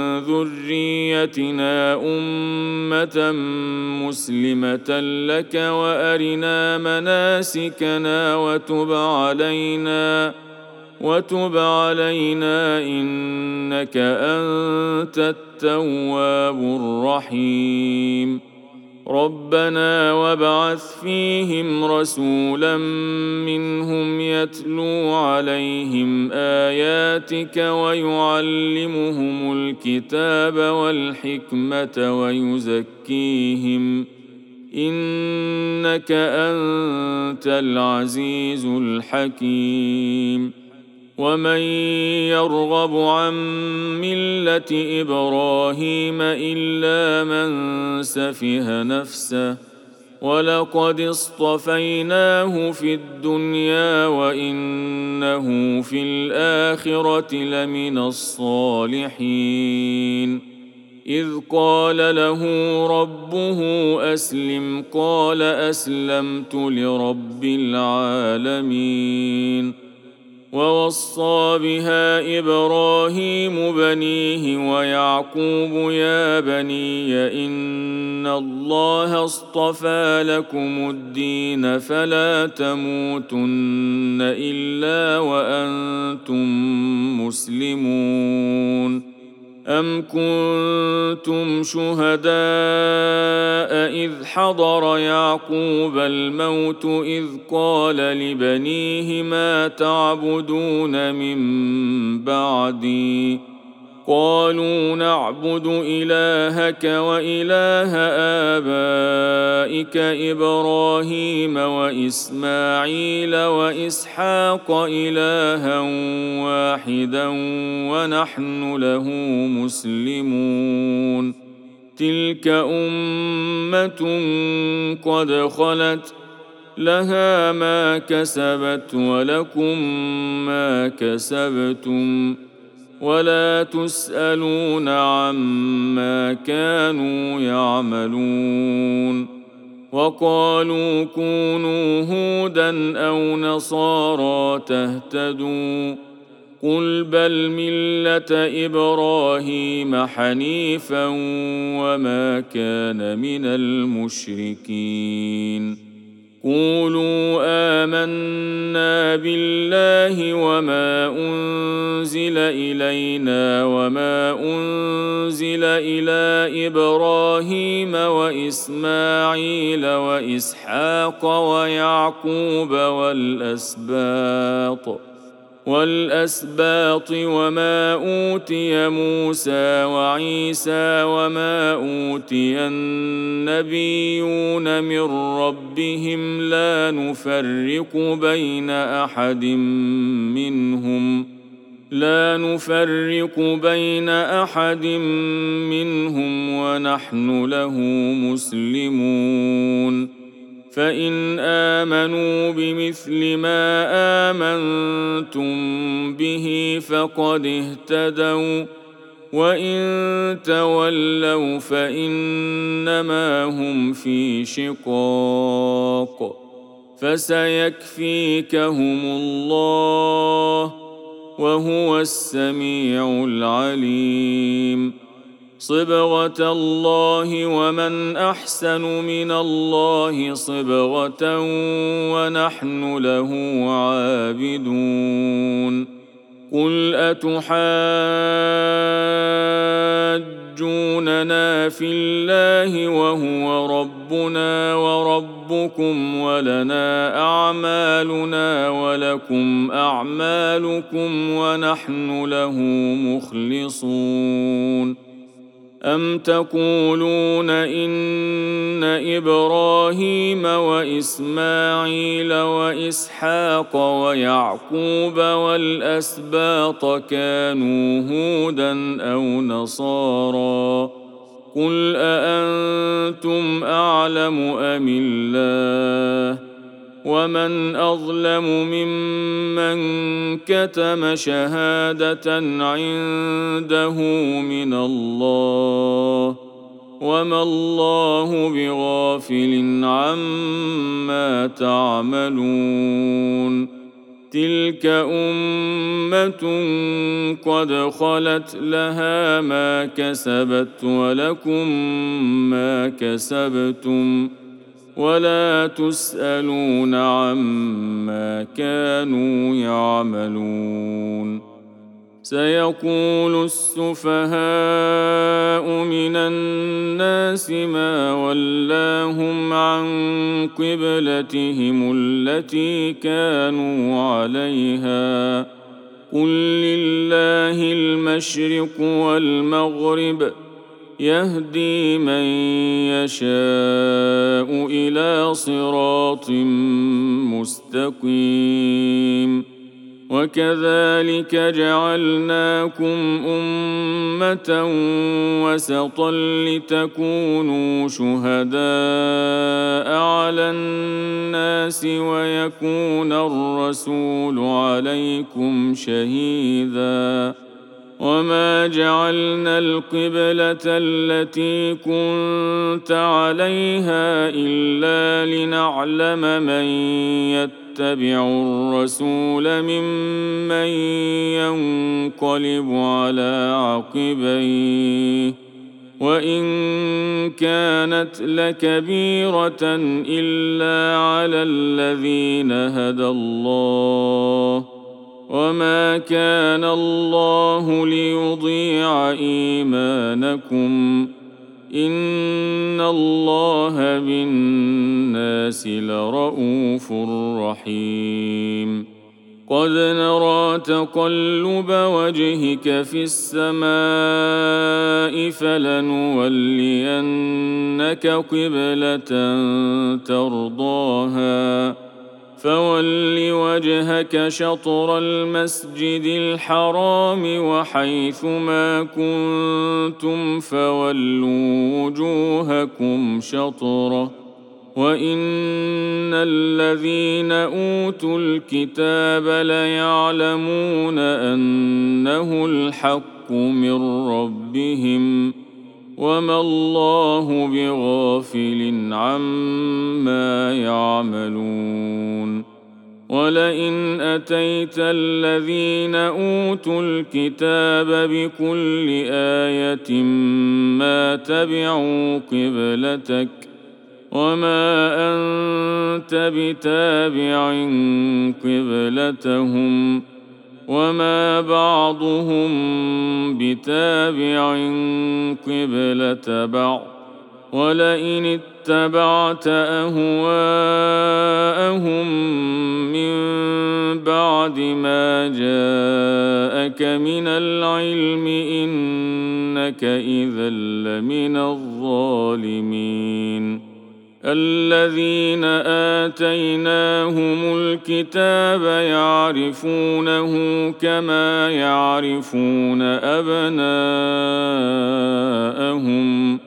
Speaker 1: ذريتنا أمة مسلمة لك وأرنا مناسكنا وتب علينا وتب علينا إنك أنت التواب الرحيم ربنا وابعث فيهم رسولا منهم يتلو عليهم آياتك ويعلمهم الكتاب والحكمة ويزكيهم إنك أنت العزيز الحكيم ومن يرغب عن ملة إبراهيم إلا من سفه نفسه ولقد اصطفيناه في الدنيا وإنه في الآخرة لمن الصالحين إذ قال له ربه أسلم قال أسلمت لرب العالمين. ووصى بها إبراهيم بنيه ويعقوب يا بني إن الله اصطفى لكم الدين فلا تموتن إلا وأنتم مسلمون. أم كنتم شهداء إذ حضر يعقوب الموت إذ قال لبنيه ما تعبدون من بعدي قالوا نعبد إلهك وإله آبائك إبراهيم وإسماعيل وإسحاق إلها واحدا ونحن له مسلمون. تلك أمة قد خلت لها ما كسبت ولكم ما كسبتم ولا تسألون عما كانوا يعملون. وقالوا كونوا هودا أو نصارى تهتدوا قل بل ملة إبراهيم حنيفا وما كان من المشركين. قولوا آمنا بالله وما أنزل إلينا وما أنزل إلى إبراهيم وإسماعيل وإسحاق ويعقوب والأسباط والأسباط وما أوتي موسى وعيسى وما أوتي النبيون من ربهم لا نفرق بين أحد منهم لا نفرق بين أحد منهم ونحن له مسلمون. فإن آمنوا بمثل ما آمنتم به فقد اهتدوا وإن تولوا فإنما هم في شقاق فسيكفيكهم الله وهو السميع العليم. صبغة الله ومن أحسن من الله صبغة ونحن له عابدون. قل أتحاجوننا في الله وهو ربنا وربكم ولنا أعمالنا ولكم أعمالكم ونحن له مخلصون. أم تقولون إن إبراهيم وإسماعيل وإسحاق ويعقوب والأسباط كانوا هودا أو نصارى قل أأنتم أعلم أم الله ومن أظلم ممن كتم شهادة عنده من الله وما الله بغافل عما تعملون. تلك أمة قد خلت لها ما كسبت ولكم ما كسبتم ولا تسألون عما كانوا يعملون. سيقول السفهاء من الناس ما ولاهم عن قبلتهم التي كانوا عليها قل لله المشرق والمغرب يهدي من يشاء إلى صراط مستقيم. وكذلك جعلناكم أمة وسطا لتكونوا شهداء على الناس ويكون الرسول عليكم شهيداً وما جعلنا القبلة التي كنت عليها إلا لنعلم من يتبع الرسول ممن ينقلب على عقبيه وإن كانت لكبيرة إلا على الذين هدى الله وما كان الله ليضيع إيمانكم إن الله بالناس لرءوف رحيم قد نرى تقلب وجهك في السماء فلنولينك قبلة ترضاها فول وجهك شطر المسجد الحرام وحيث ما كنتم فولوا وجوهكم شطره وإن الذين أوتوا الكتاب ليعلمون أنه الحق من ربهم وما الله بغافل عما يعملون ولئن أتيت الذين أوتوا الكتاب بكل آية ما تبعوا قبلتك وما أنت بتابع قبلتهم وما بعضهم بتابع قبلة بعض ولئن اتبعت أهواءهم من بعد ما جاءك من العلم إنك إذا لمن الظالمين الذين آتيناهم الكتاب يعرفونه كما يعرفون أبناءهم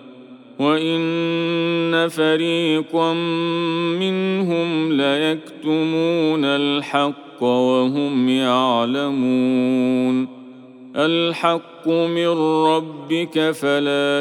Speaker 1: وإن فريقا منهم ليكتمون الحق وهم يعلمون الحق من ربك فلا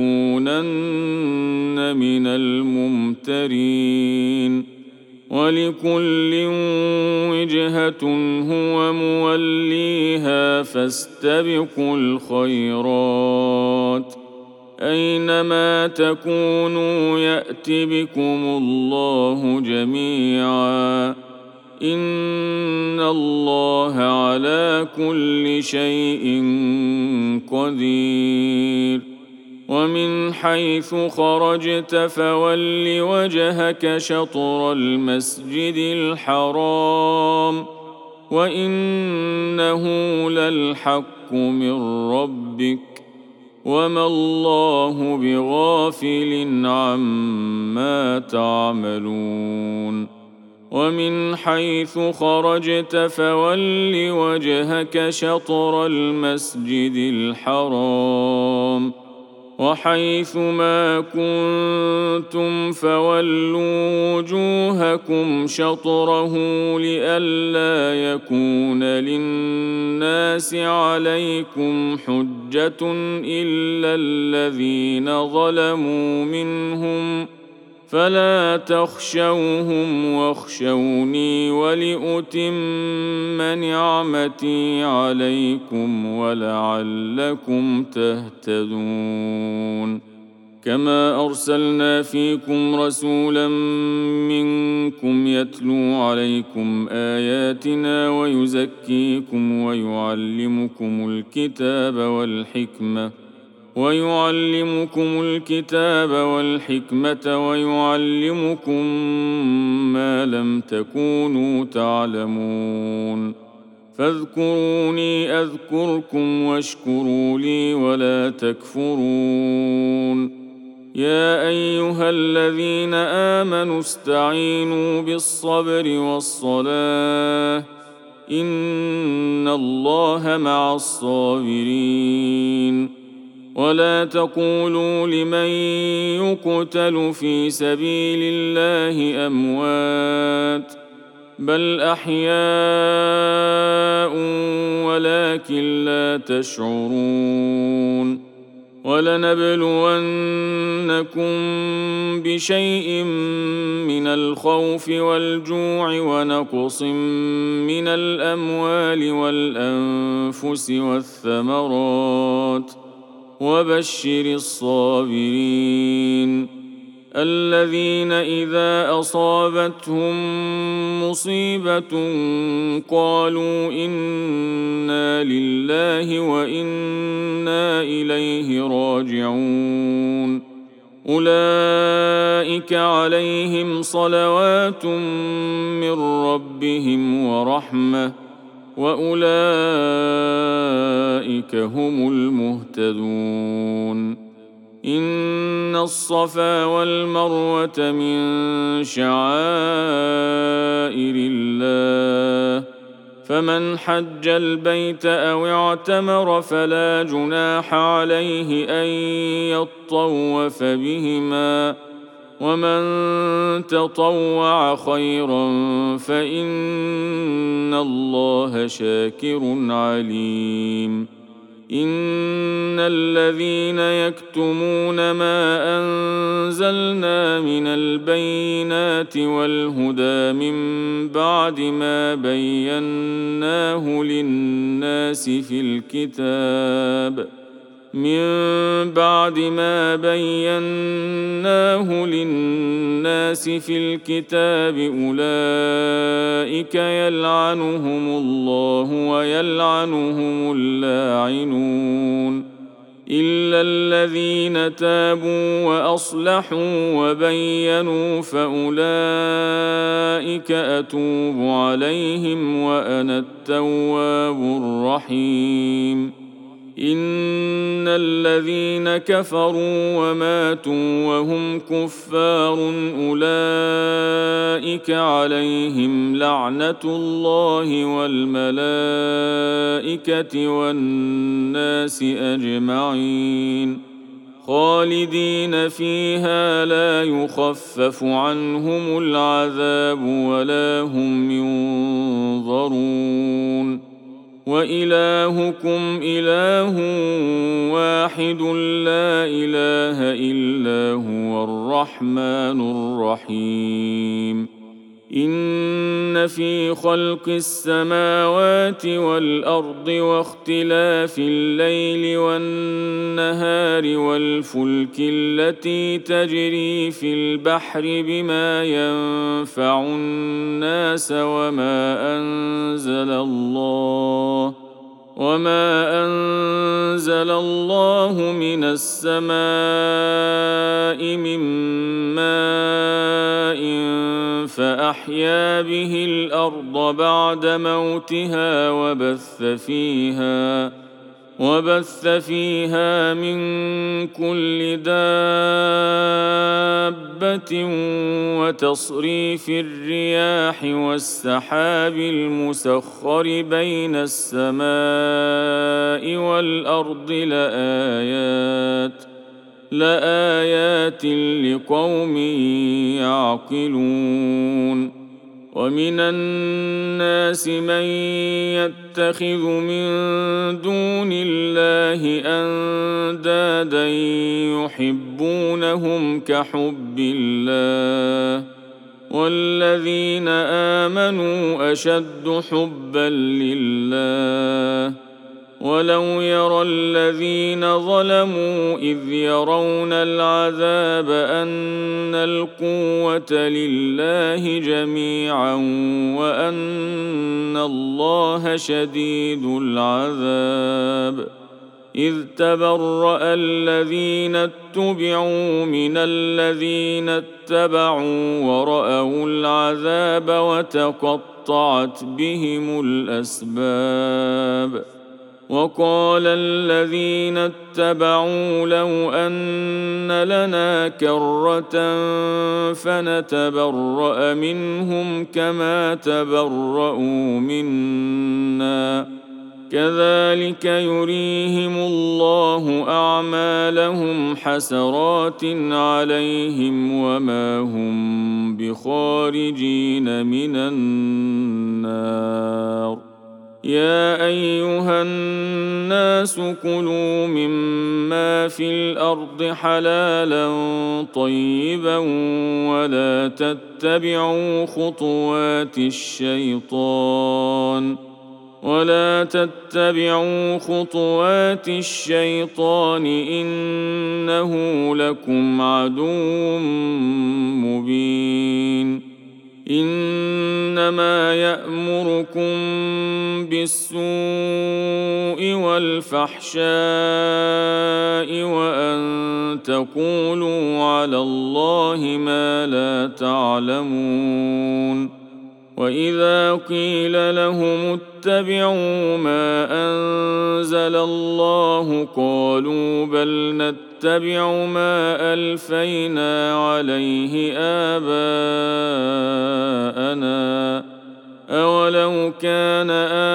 Speaker 1: تكونن من الممترين ولكل وجهة هو موليها فاستبقوا الخيرات أينما تكونوا يأت بكم الله جميعا إن الله على كل شيء قدير ومن حيث خرجت فول وجهك شطر المسجد الحرام وإنه للحق من ربك وما الله بغافل عما تعملون ومن حيث خرجت فول وجهك شطر المسجد الحرام وحيث ما كنتم فولوا وجوهكم شطره لئلا يكون للناس عليكم حجة إلا الذين ظلموا منهم فلا تخشوهم واخشوني ولأتم نعمتي عليكم ولعلكم تهتدون كما أرسلنا فيكم رسولا منكم يتلو عليكم آياتنا ويزكيكم ويعلمكم الكتاب والحكمة ويعلمكم الكتاب والحكمة ويعلمكم ما لم تكونوا تعلمون فاذكروني أذكركم واشكروا لي ولا تكفرون يا أيها الذين آمنوا استعينوا بالصبر والصلاة إن الله مع الصابرين ولا تقولوا لمن يقتل في سبيل الله أموات بل أحياء ولكن لا تشعرون ولنبلونكم بشيء من الخوف والجوع ونقص من الأموال والأنفس والثمرات وبشر الصابرين الذين إذا أصابتهم مصيبة قالوا إنا لله وإنا إليه راجعون أولئك عليهم صلوات من ربهم ورحمة وأولئك هم المهتدون إن الصفا والمروة من شعائر الله فمن حج البيت أو اعتمر فلا جناح عليه أن يطوف بهما ومن تطوع خيرا فإن الله شاكر عليم إن الذين يكتمون ما أنزلنا من البينات والهدى من بعد ما بيناه للناس في الكتاب من بعد ما بيناه للناس في الكتاب أولئك يلعنهم الله ويلعنهم اللاعنون إلا الذين تابوا وأصلحوا وبينوا فأولئك أتوب عليهم وأنا التواب الرحيم إن الذين كفروا وماتوا وهم كفار أولئك عليهم لعنة الله والملائكة والناس أجمعين خالدين فيها لا يخفف عنهم العذاب ولا هم ينظرون وإلهكم إله واحد لا إله إلا هو الرحمن الرحيم إن في خلق السماوات والأرض واختلاف الليل والنهار والفلك التي تجري في البحر بما ينفع الناس وما أنزل الله وما أنزل الله من السماء من ماء فأحيا به الأرض بعد موتها وبث فيها وبث فيها من كل دابة وتصريف الرياح والسحاب المسخر بين السماء والأرض لآيات لآيات لقوم يعقلون ومن الناس من يتخذ من دون الله أندادا يحبونهم كحب الله والذين آمنوا أشد حبا لله ولو يرى الذين ظلموا إذ يرون العذاب أن القوة لله جميعا وأن الله شديد العذاب إذ تبرأ الذين اتبعوا من الذين اتبعوا ورأوا العذاب وتقطعت بهم الأسباب وقال الذين اتبعوا لو أن لنا كرة فنتبرأ منهم كما تبرؤوا منا كذلك يريهم الله أعمالهم حسرات عليهم وما هم بخارجين من النار. يا أيها الناس كلوا مما في الأرض حلالا طيبا ولا تتبعوا خطوات الشيطان ولا تتبعوا خطوات الشيطان إنه لكم عدو مبين. إنما يأمركم بالسوء والفحشاء وأن تقولوا على الله ما لا تعلمون. وإذا قيل لهم اتبعوا ما أنزل الله قالوا بل نتبع ما ألفينا عليه آباءنا أولو كان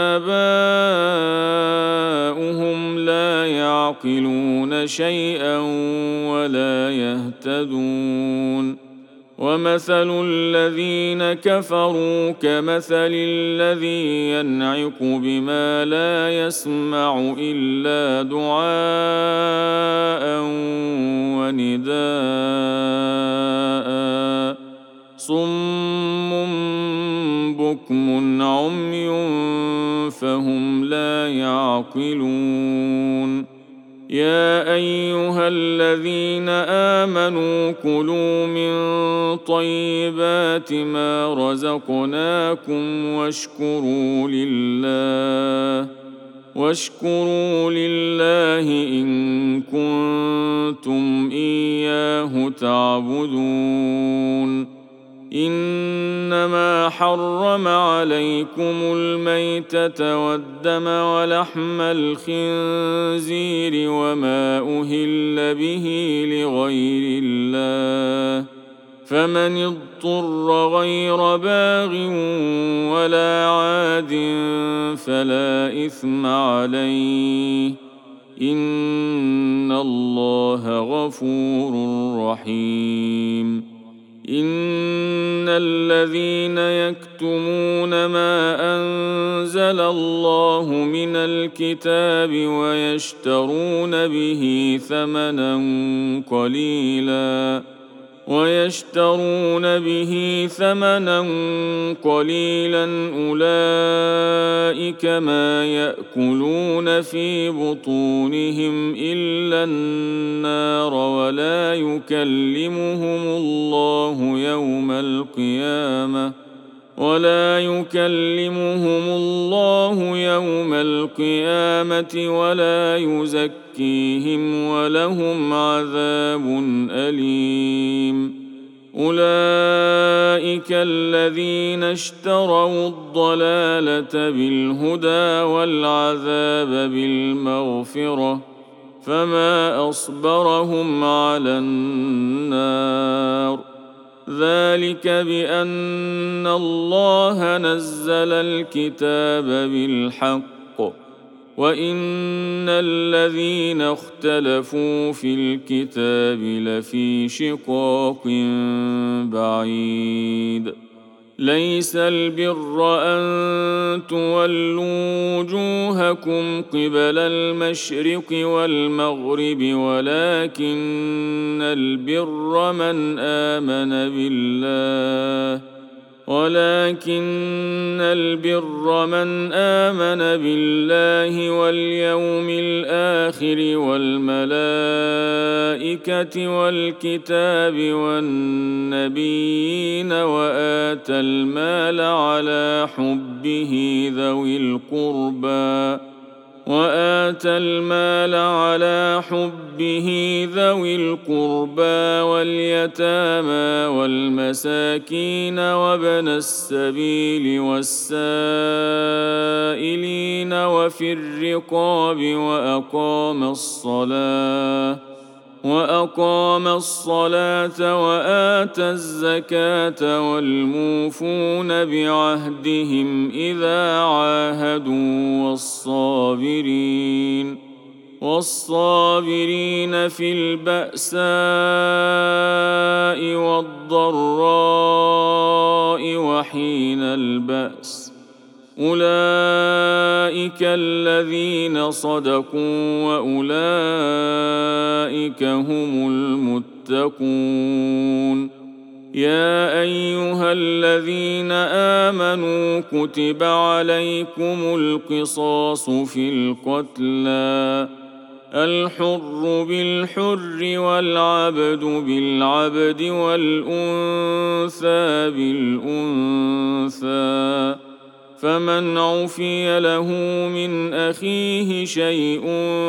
Speaker 1: آباؤهم لا يعقلون شيئا ولا يهتدون. ومثل الذين كفروا كمثل الذي ينعق بما لا يسمع إلا دعاء ونداء صم بكم عمي فهم لا يعقلون. يا أيها الذين آمنوا كلوا من طيبات ما رزقناكم واشكروا لله واشكروا لله إن كنتم إياه تعبدون. إنما حرم عليكم الميتة والدم ولحم الخنزير وما أهل به لغير الله فمن اضطر غير باغ ولا عاد فلا إثم عليه إن الله غفور رحيم. إن الذين يكتمون ما أنزل الله من الكتاب ويشترون به ثمنا قليلا ويشترون به ثمنا قليلا أولئك ما يأكلون في بطونهم إلا النار ولا يكلمهم الله يوم القيامة ولا يكلمهم الله يوم القيامة ولا يزكيهم ولهم عذاب أليم. أولئك الذين اشتروا الضلالة بالهدى والعذاب بالمغفرة فما أصبرهم على النار. ذلك بأن الله نزل الكتاب بالحق وإن الذين اختلفوا في الكتاب لفي شقاق بعيد. ليس البر أن تولوا وجوهكم قبل المشرق والمغرب ولكن البر من آمن بالله ولكن البر من آمن بالله واليوم الآخر والملائكة والكتاب والنبيين وآتى المال على حبه ذوي القربى وآتى المال على حبه ذوي القربى واليتامى والمساكين وابن السبيل والسائلين وفي الرقاب وأقام الصلاة وأقام الصلاة وآتى الزكاة والموفون بعهدهم إذا عاهدوا والصابرين والصابرين في البأساء والضراء وحين البأس أولئك الذين صدقوا وأولئك هم المتقون. يا أيها الذين آمنوا كتب عليكم القصاص في القتلى الحر بالحر والعبد بالعبد والأنثى بالأنثى فمن عفي له من أخيه شيء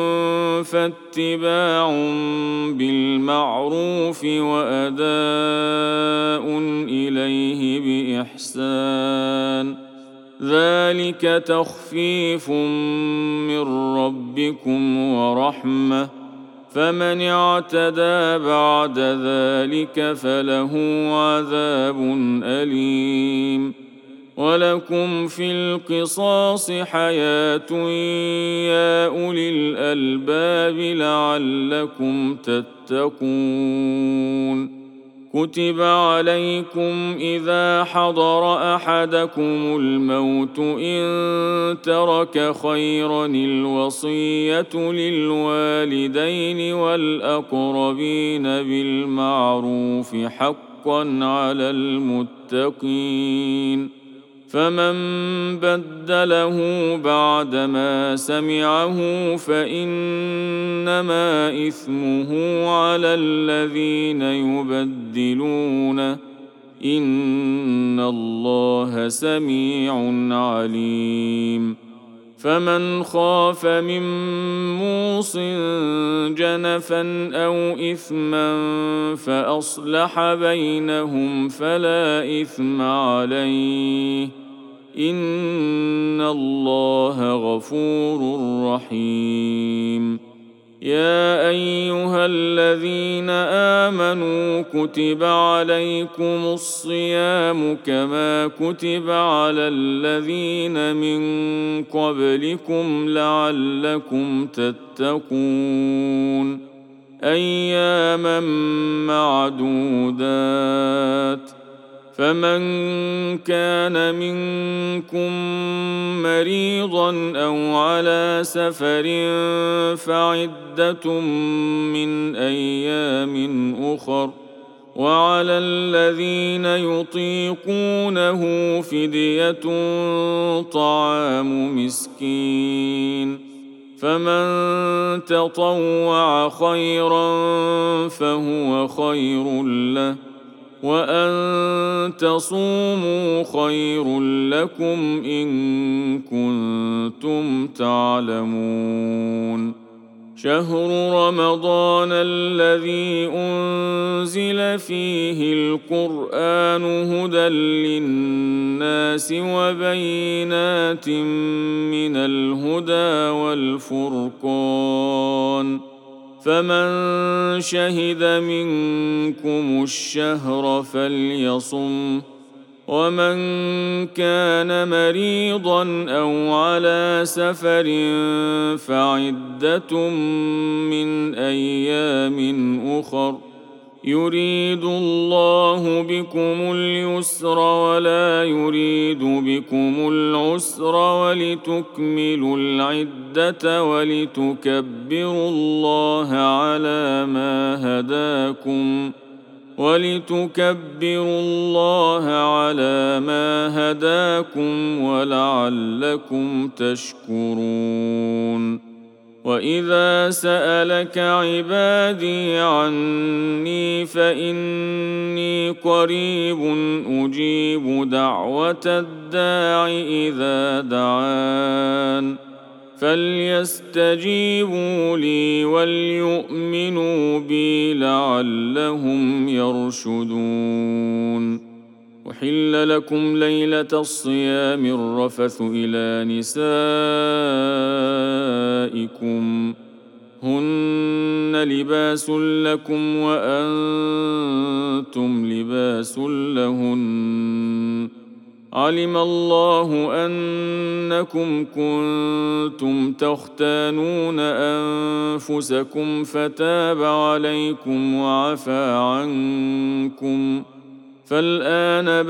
Speaker 1: فاتباع بالمعروف وأداء إليه بإحسان ذلك تخفيف من ربكم ورحمة فمن اعتدى بعد ذلك فله عذاب أليم. ولكم في القصاص حياة يا أولي الألباب لعلكم تتقون. كتب عليكم إذا حضر أحدكم الموت إن ترك خيرا الوصية للوالدين والأقربين بالمعروف حقا على المتقين. فمن بدله بعدما سمعه فإنما إثمه على الذين يبدلونه إن الله سميع عليم. فمن خاف من موص جنفا أو إثما فأصلح بينهم فلا إثم عليه إن الله غفور رحيم. يا أيها الذين آمنوا كتب عليكم الصيام كما كتب على الذين من قبلكم لعلكم تتقون أياما معدودات. فمن كان منكم مريضا أو على سفر فعدة من أيام أخر وعلى الذين يطيقونه فدية طعام مسكين فمن تطوع خيرا فهو خير له وأن تصوموا خير لكم إن كنتم تعلمون. شهر رمضان الذي أنزل فيه القرآن هدى للناس وبينات من الهدى والفرقان فمن شهد منكم الشهر فليصم ومن كان مريضا أو على سفر فعدة من أيام أخر يريد الله بكم اليسر ولا يريد بكم العسر ولتكملوا العدة ولتكبروا الله على ما هداكم ولتكبروا الله على ما هداكم ولعلكم تشكرون. وإذا سألك عبادي عني فإني قريب أجيب دعوة الداع إذا دعان فليستجيبوا لي وليؤمنوا بي لعلهم يرشدون. أحل لكم ليلة الصيام الرفث إلى نسائكم هن لباس لكم وأنتم لباس لهن علم الله أنكم كنتم تختانون أنفسكم فتاب عليكم وعفى عنكم فالآن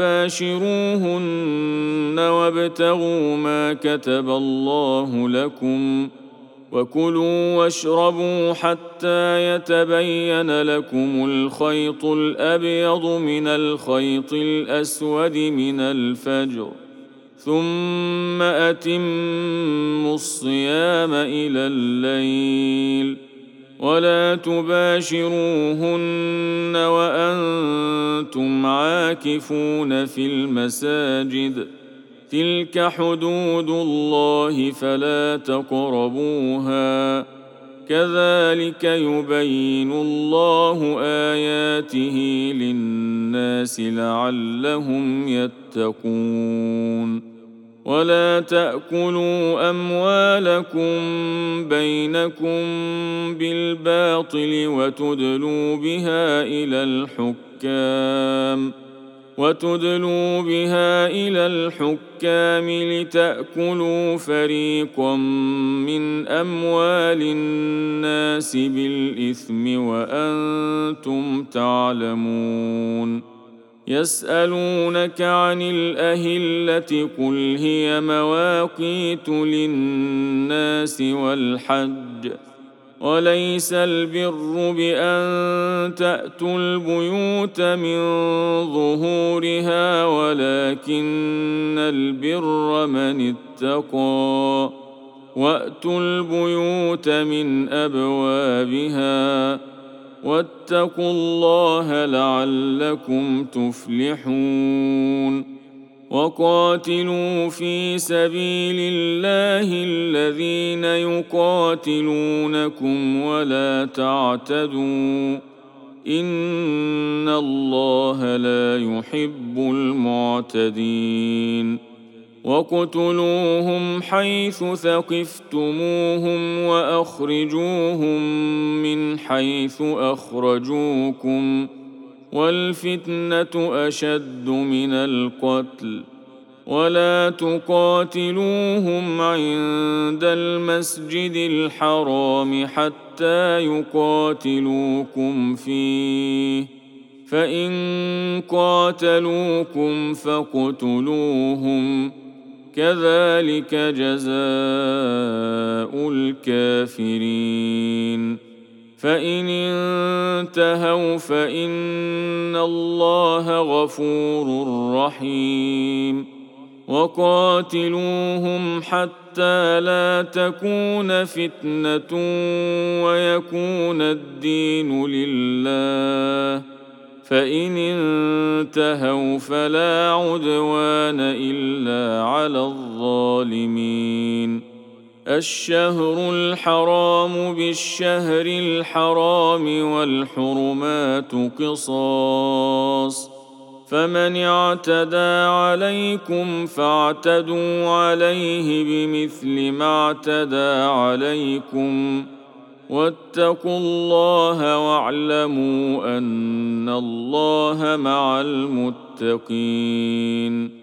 Speaker 1: باشروهن وابتغوا ما كتب الله لكم وكلوا واشربوا حتى يتبين لكم الخيط الأبيض من الخيط الأسود من الفجر ثم أتموا الصيام إلى الليل ولا تباشروهن وأنتم عاكفون في المساجد تلك حدود الله فلا تقربوها كذلك يبين الله آياته للناس لعلهم يتقون ولا تأكلوا أموالكم بينكم بالباطل وتدلوا بها إلى الحكام وتدلوا بها إلى الحكام لتأكلوا فريقا من أموال الناس بالإثم وأنتم تعلمون يسألونك عن الأهلة قل هي مواقيت للناس والحج وليس البر بأن تأتوا البيوت من ظهورها ولكن البر من اتقى وأتوا البيوت من أبوابها واتقوا الله لعلكم تفلحون وقاتلوا في سبيل الله الذين يقاتلونكم ولا تعتدوا إن الله لا يحب المعتدين وقتلوهم حيث ثقفتموهم وأخرجوهم من حيث أخرجوكم والفتنة أشد من القتل ولا تقاتلوهم عند المسجد الحرام حتى يقاتلوكم فيه فإن قاتلوكم فاقتلوهم كذلك جزاء الكافرين فإن انتهوا فإن الله غفور رحيم وقاتلوهم حتى لا تكون فتنة ويكون الدين لله فإن انتهوا فلا عدوان إلا على الظالمين الشهر الحرام بالشهر الحرام والحرمات قصاص فمن اعتدى عليكم فاعتدوا عليه بمثل ما اعتدى عليكم واتقوا الله واعلموا أن الله مع المتقين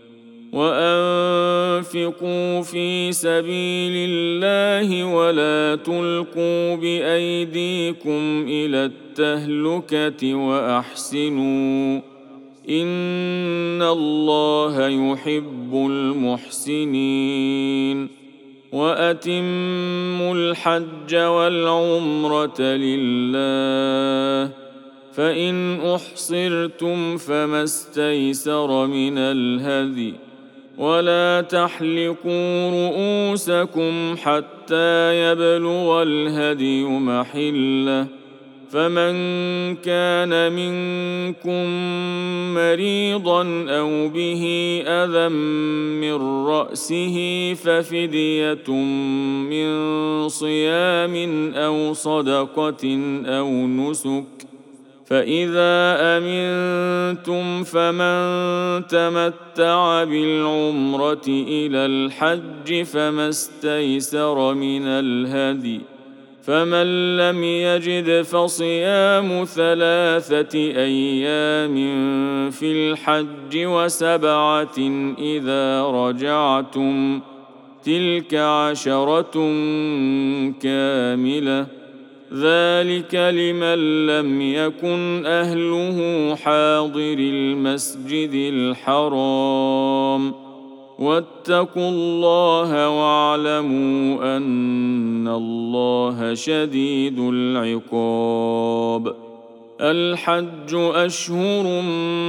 Speaker 1: وأنفقوا في سبيل الله ولا تلقوا بأيديكم إلى التهلكة وأحسنوا إن الله يحب المحسنين وأتموا الحج والعمرة لله فإن أحصرتم فما استيسر من الهدي ولا تحلقوا رؤوسكم حتى يبلغ الهدي محله فمن كان منكم مريضا أو به أذى من رأسه ففدية من صيام أو صدقة أو نسك فإذا أمنتم فمن تمتع بالعمرة إلى الحج فما استيسر من الهدي فمن لم يجد فصيام ثلاثة أيام في الحج وسبعة إذا رجعتم تلك عشرة كاملة ذلك لمن لم يكن أهله حاضر المسجد الحرام واتقوا الله واعلموا أن الله شديد العقاب. الحج أشهر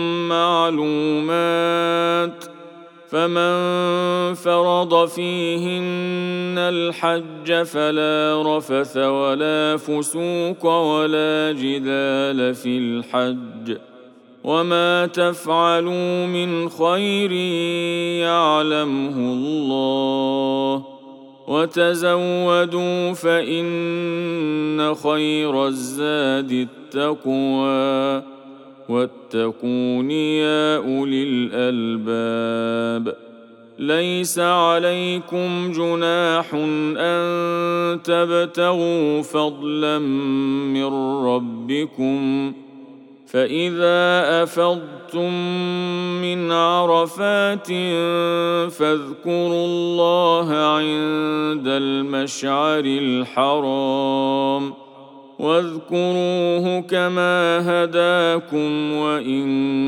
Speaker 1: معلومات فمن فرض فيهن الحج فلا رفث ولا فسوق ولا جدال في الحج وما تفعلوا من خير يعلمه الله وتزودوا فإن خير الزاد التقوى واتقون يا أولي الألباب. ليس عليكم جناح أن تبتغوا فضلا من ربكم فإذا أفضتم من عرفات فاذكروا الله عند المشعر الحرام واذكروه كما هداكم وإن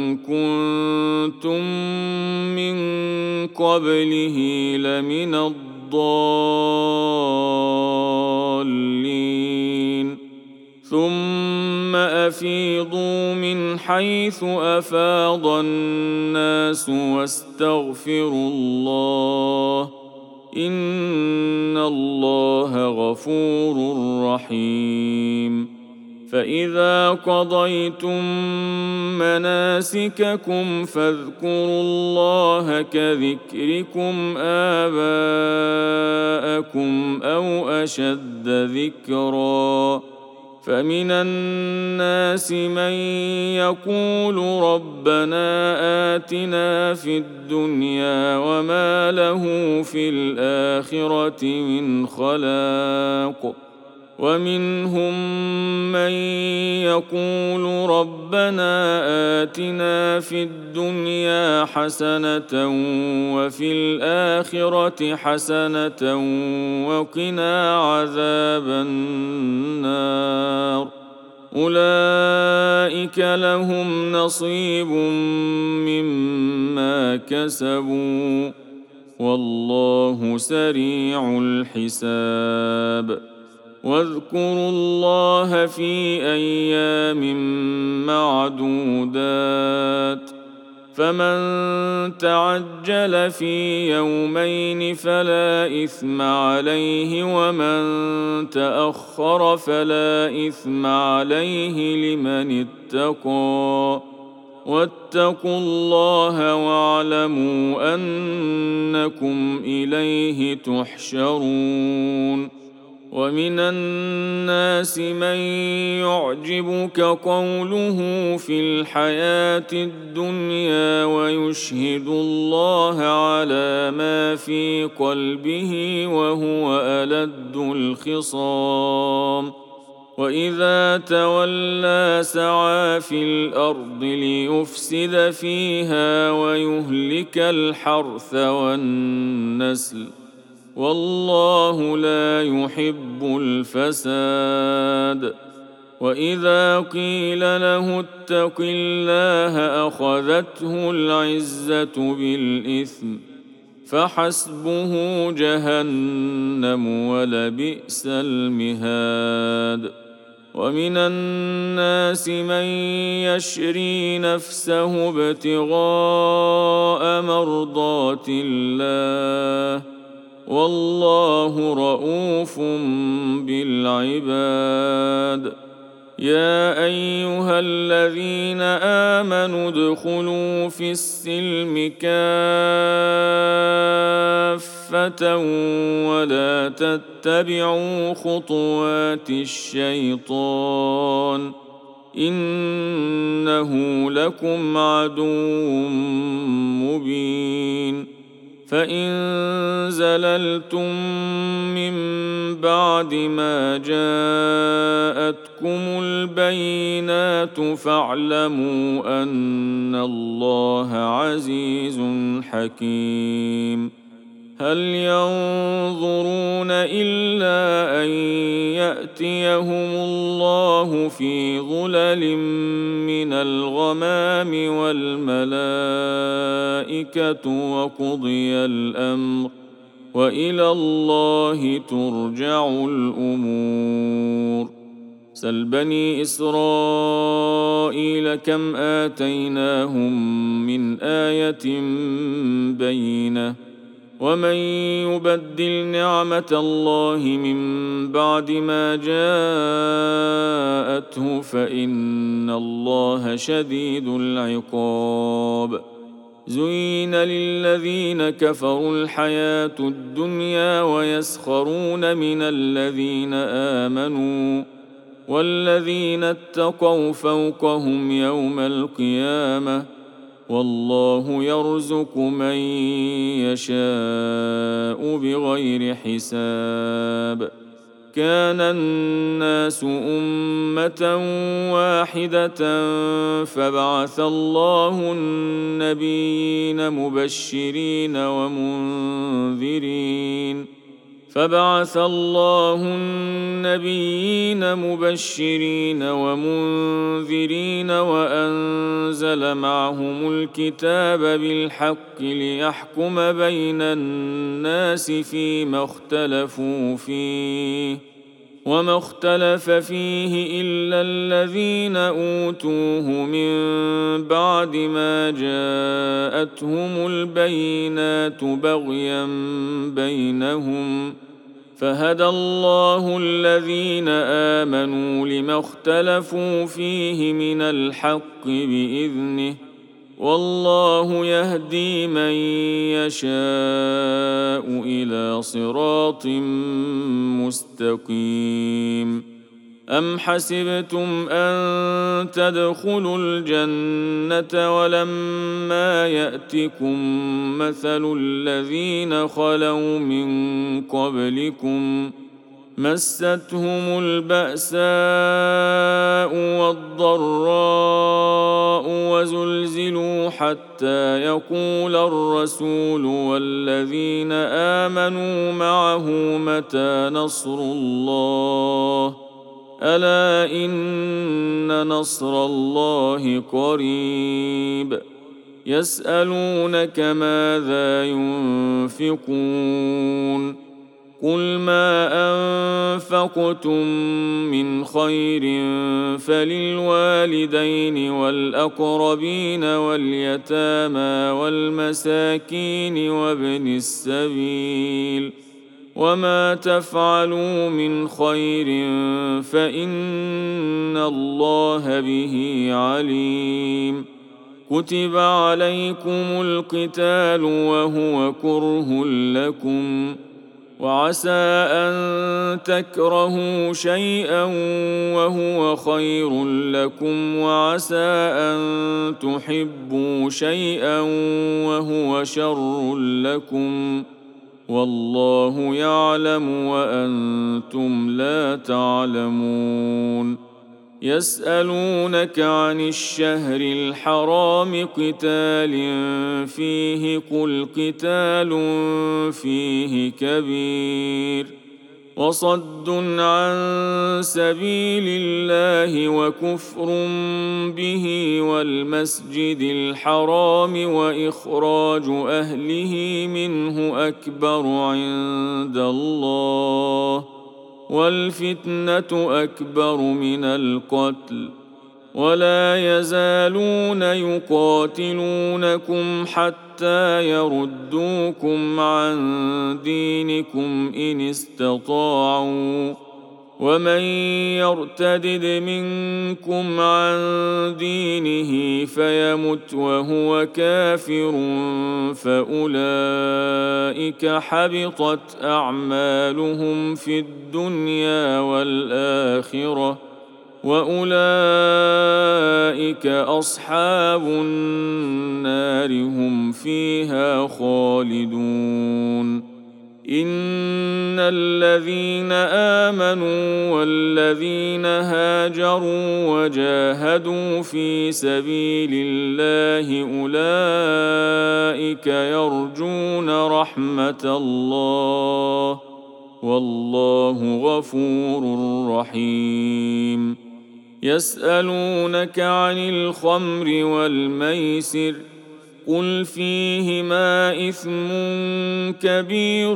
Speaker 1: كنتم من قبله لمن الضالين. ثم أفيضوا من حيث أفاض الناس واستغفروا الله إن الله غفور رحيم. فإذا قضيتم مناسككم فاذكروا الله كذكركم آباءكم أو أشد ذكرًا فمن الناس من يقول ربنا آتنا في الدنيا وما له في الآخرة من خلاق ومنهم من يقول ربنا آتنا في الدنيا حسنة وفي الآخرة حسنة وقنا عذاب النار. أولئك لهم نصيب مما كسبوا والله سريع الحساب. واذكروا الله في أيام معدودات فمن تعجل في يومين فلا إثم عليه ومن تأخر فلا إثم عليه لمن اتقى واتقوا الله واعلموا أنكم إليه تحشرون. ومن الناس من يعجبك قوله في الحياة الدنيا ويشهد الله على ما في قلبه وهو ألد الخصام وإذا تولى سعى في الأرض ليفسد فيها ويهلك الحرث والنسل والله لا يحب الفساد. وإذا قيل له اتق الله أخذته العزة بالإثم فحسبه جهنم ولبئس المهاد. ومن الناس من يشري نفسه ابتغاء مرضات الله والله رءوف بالعباد. يا أيها الذين آمنوا ادخلوا في السلم كافة ولا تتبعوا خطوات الشيطان إنه لكم عدو مبين. فإن زللتم من بعد ما جاءتكم البينات فاعلموا أن الله عزيز حكيم. هل ينظرون إلا أن يأتيهم الله في ظلل من الغمام والملائكة وقضي الأمر وإلى الله ترجع الأمور. سل بني إسرائيل كم آتيناهم من آية بينة ومن يبدل نعمة الله من بعد ما جاءته فإن الله شديد العقاب. زين للذين كفروا الحياة الدنيا ويسخرون من الذين آمنوا والذين اتقوا فوقهم يوم القيامة والله يرزق من يشاء بغير حساب. كان الناس أمة واحدة فبعث الله النبيين مبشرين ومنذرين فبعث الله النبيين مبشرين ومنذرين وأنزل معهم الكتاب بالحق ليحكم بين الناس فيما اختلفوا فيه وما اختلف فيه إلا الذين أوتوه من بعد ما جاءتهم البينات بغيا بينهم فهدى الله الذين آمنوا لما اختلفوا فيه من الحق بإذنه والله يهدي من يشاء إلى صراط مستقيم. أم حسبتم أن تدخلوا الجنة ولما يأتكم مثل الذين خلوا من قبلكم مستهم البأساء والضراء وزلزلوا حتى يقول الرسول والذين آمنوا معه متى نصر الله ألا إن نصر الله قريب. يسألونك ماذا ينفقون قل ما أنفقتم من خير فللوالدين والأقربين واليتامى والمساكين وابن السبيل وما تفعلوا من خير فإن الله به عليم. كتب عليكم القتال وهو كره لكم وعسى أن تكرهوا شيئا وهو خير لكم وعسى أن تحبوا شيئا وهو شر لكم والله يعلم وأنتم لا تعلمون. يسألونك عن الشهر الحرام قتال فيه قل قتال فيه كبير وصد عن سبيل الله وكفر به والمسجد الحرام وإخراج أهله منه أكبر عند الله والفتنة أكبر من القتل ولا يزالون يقاتلونكم حتى يردوكم عن دينكم إن استطاعوا ومن يرتدد منكم عن دينه فيمت وهو كافر فأولئك حبطت أعمالهم في الدنيا والآخرة وأولئك أصحاب النار هم فيها خالدون. إن الذين آمنوا والذين هاجروا وجاهدوا في سبيل الله أولئك يرجون رحمة الله والله غفور رحيم. يسألونك عن الخمر والميسر قل فيهما إثم كبير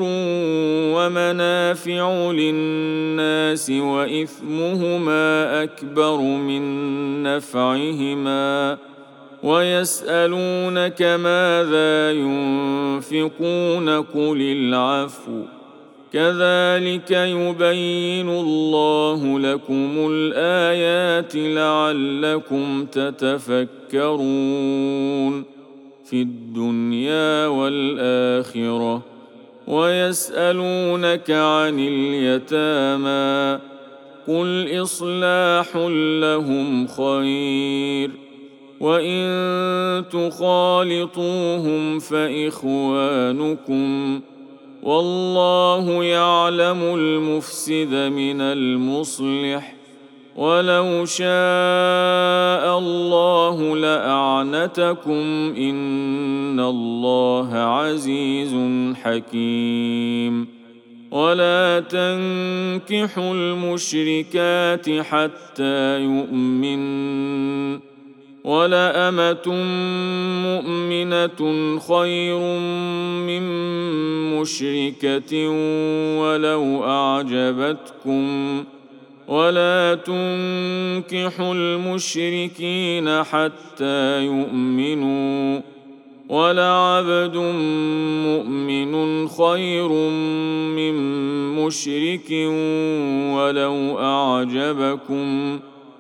Speaker 1: ومنافع للناس وإثمهما أكبر من نفعهما ويسألونك ماذا ينفقون قل العفو كذلك يبين الله لكم الآيات لعلكم تتفكرون في الدنيا والآخرة. ويسألونك عن اليتامى قل إصلاح لهم خير وإن تخالطوهم فإخوانكم والله يعلم المفسد من المصلح ولو شاء الله لأعنتكم إن الله عزيز حكيم. ولا تنكحوا المشركات حتى يؤمنن ولأمة مؤمنة خير من مشركة ولو أعجبتكم ولا تنكحوا المشركين حتى يؤمنوا ولعبد مؤمن خير من مشرك ولو أعجبكم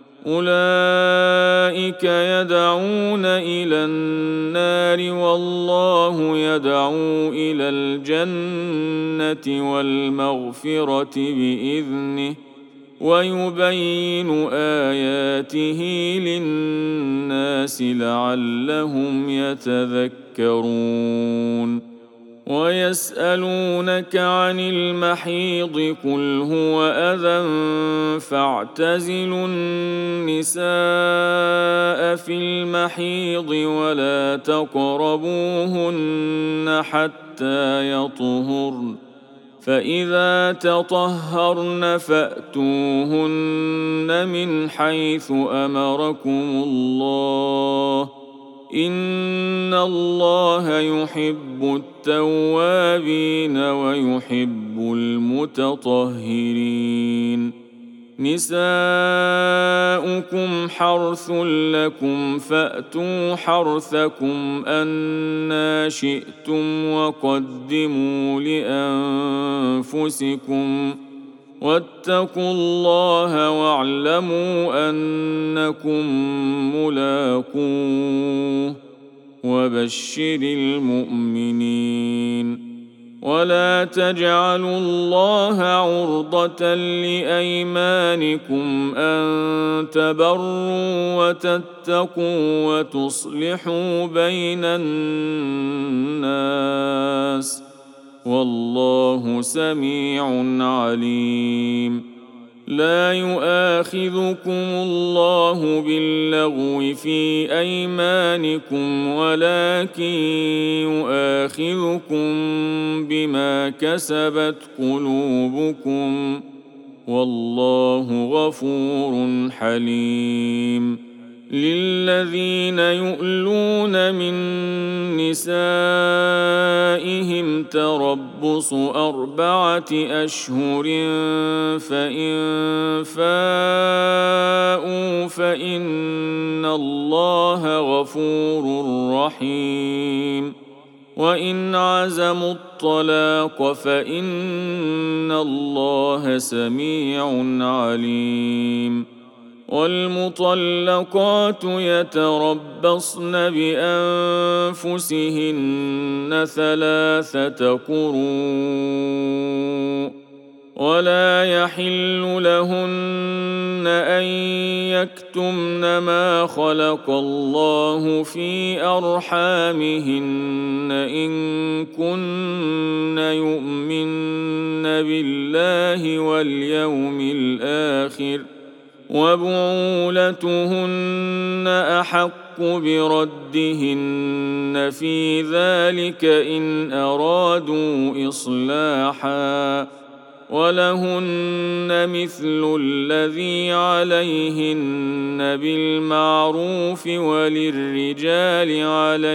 Speaker 1: أولئك يدعون إلى النار والله يدعو إلى الجنة والمغفرة بإذنه ويبين آياته للناس لعلهم يتذكرون. ويسألونك عن المحيض قل هو أذى فاعتزلوا النساء في المحيض ولا تقربوهن حتى يطهرن فإذا تطهرن فأتوهن من حيث أمركم الله إن الله يحب التوابين ويحب المتطهرين. نساؤكم حرث لكم فأتوا حرثكم أنى شئتم وقدموا لأنفسكم واتقوا الله واعلموا أنكم ملاقوه وبشر المؤمنين. ولا تجعلوا الله عرضة لأيمانكم أن تبروا وتتقوا وتصلحوا بين الناس والله سميع عليم. لا يؤاخذكم الله باللغو في أيمانكم ولكن يؤاخذكم بما كسبت قلوبكم والله غفور حليم. للذين يؤلون من نسائهم تربص أربعة أشهر فإن فاءوا فإن الله غفور رحيم. وإن عزموا الطلاق فإن الله سميع عليم. والمطلقات يتربصن بأنفسهن ثلاثة قروء ولا يحل لهن أن يكتمن ما خلق الله في أرحامهن إن كن يؤمن بالله واليوم الآخر وبعولتهن أحق بردهن في ذلك إن أرادوا إصلاحا ولهن مثل الذي عليهن بالمعروف وللرجال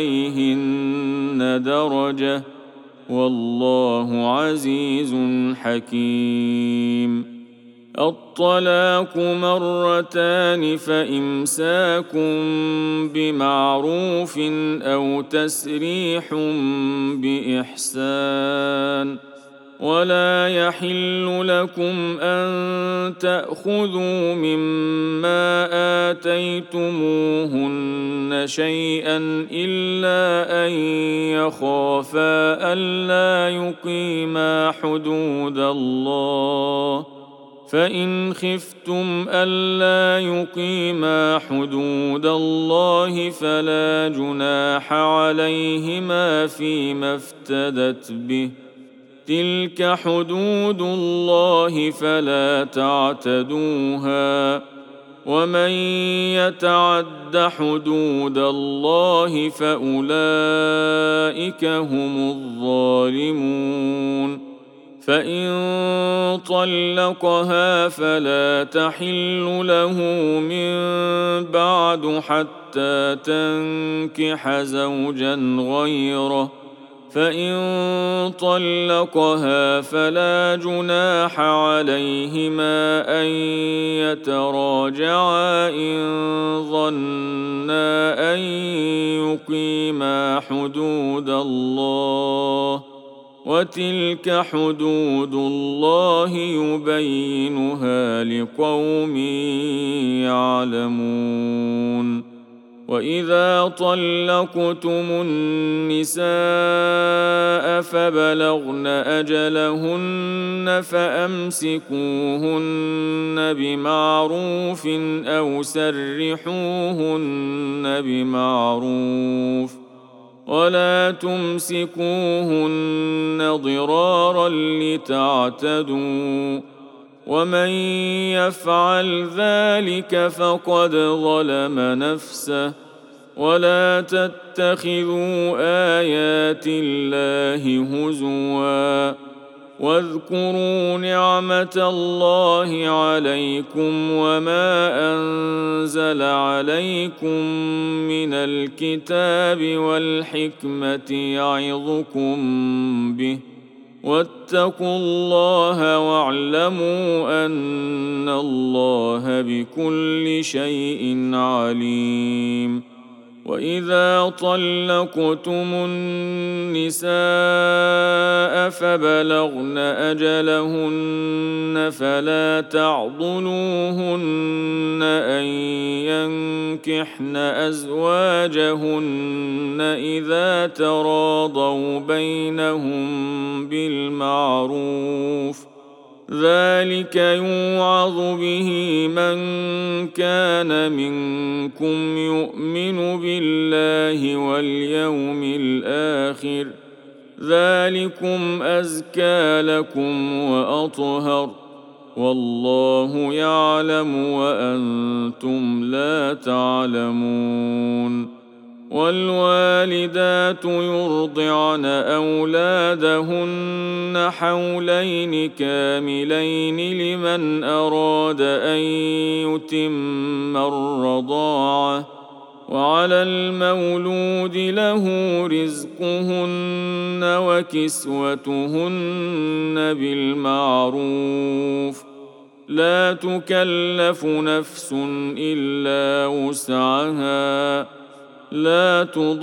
Speaker 1: عليهن درجة والله عزيز حكيم. الطلاق مرتان فإمساك بمعروف أو تسريح بإحسان ولا يحل لكم أن تأخذوا مما آتيتموهن شيئا إلا أن يخافا ألا يقيما حدود الله فإن خفتم ألا يقيما حدود الله فلا جناح عليهما فيما افتدت به تلك حدود الله فلا تعتدوها ومن يتعد حدود الله فأولئك هم الظالمون. فإن طلقها فلا تحل له من بعد حتى تنكح زوجا غيره فإن طلقها فلا جناح عليهما أن يتراجعا إن ظنا أن يقيما حدود الله وتلك حدود الله يبينها لقوم يعلمون. وإذا طلقتم النساء فبلغن أجلهن فأمسكوهن بمعروف أو سرحوهن بمعروف ولا تمسكوهن ضرارا لتعتدوا ومن يفعل ذلك فقد ظلم نفسه ولا تتخذوا آيات الله هزوا واذكروا نعمة الله عليكم وما أنزل عليكم من الكتاب والحكمة يعظكم به واتقوا الله واعلموا أن الله بكل شيء عليم. وإذا طلقتم النساء فبلغن أجلهن فلا تعضلوهن أن ينكحن أزواجهن إذا تراضوا بينهم بالمعروف ذلك يوعظ به من كان منكم يؤمن بالله واليوم الآخر ذلكم أزكى لكم وأطهر والله يعلم وأنتم لا تعلمون. والوالدات يرضعن أولادهن حولين كاملين لمن أراد أن يتم الرضاعة وعلى المولود له رزقهن وكسوتهن بالمعروف لا تكلف نفس إلا وسعها لا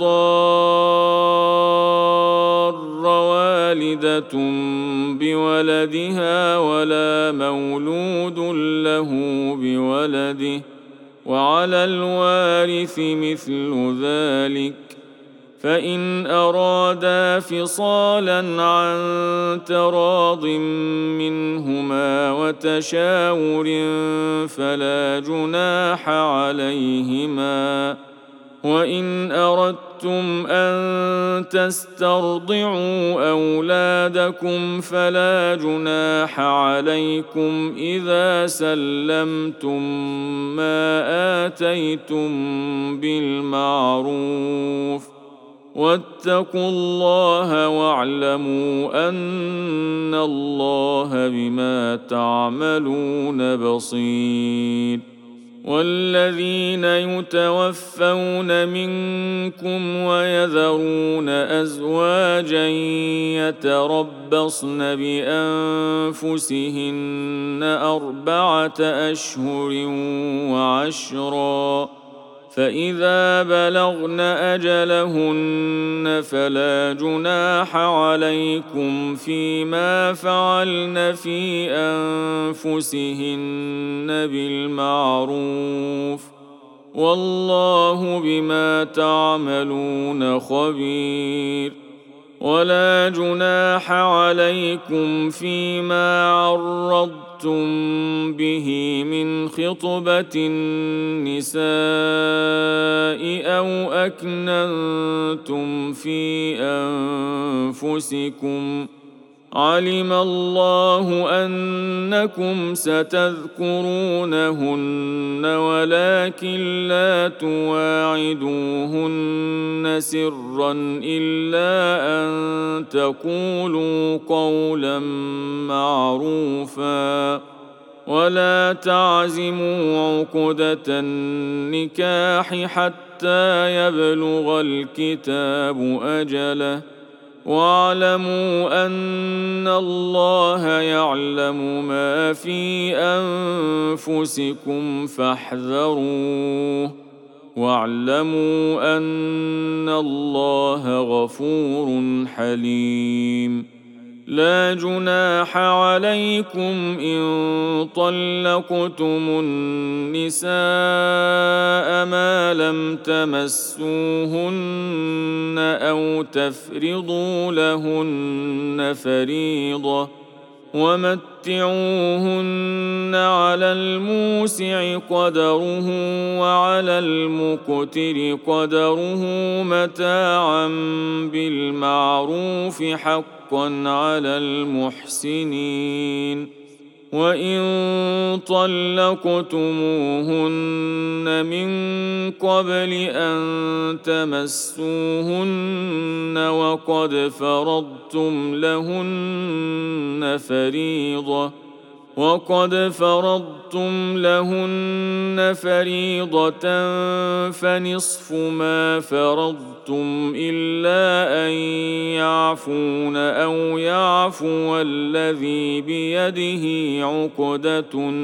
Speaker 1: تضار والدة بولدها ولا مولود له بولده وعلى الوارث مثل ذلك فإن أرادا فصالا عن تراض منهما وتشاور فلا جناح عليهما. وإن أردتم أن تسترضعوا أولادكم فلا جناح عليكم إذا سلمتم ما آتيتم بالمعروف. واتقوا الله واعلموا أن الله بما تعملون بصير. والذين يتوفون منكم ويذرون أزواجا يتربصن بأنفسهن أربعة أشهر وعشرا، فإذا بلغن أجلهن فلا جناح عليكم فيما فعلن في أنفسهن بالمعروف، والله بما تعملون خبير. ولا جناح عليكم فيما عرضتم به من خطبة النساء أو أكننتم في أنفسكم، علم الله أنكم ستذكرونهن ولكن لا تواعدوهن سرا إلا أن تقولوا قولا معروفا. ولا تعزموا عقدة النكاح حتى يبلغ الكتاب أجله، واعلموا أن الله يعلم ما في أنفسكم فاحذروه، واعلموا أن الله غفور حليم. لا جناح عليكم إن طلقتم النساء ما لم تمسوهن أو تفرضوا لهن فريضة، ومتعوهن على الموسع قدره وعلى المقتر قدره متاعا بالمعروف حقا على المحسنين. وإن طلقتموهن من قبل أن تمسوهن وقد فرضتم لهن فريضة وقد فرضتم لهن فريضة فنصف ما فرضتم إلا أن يعفون أو يعفو الذي بيده عقدة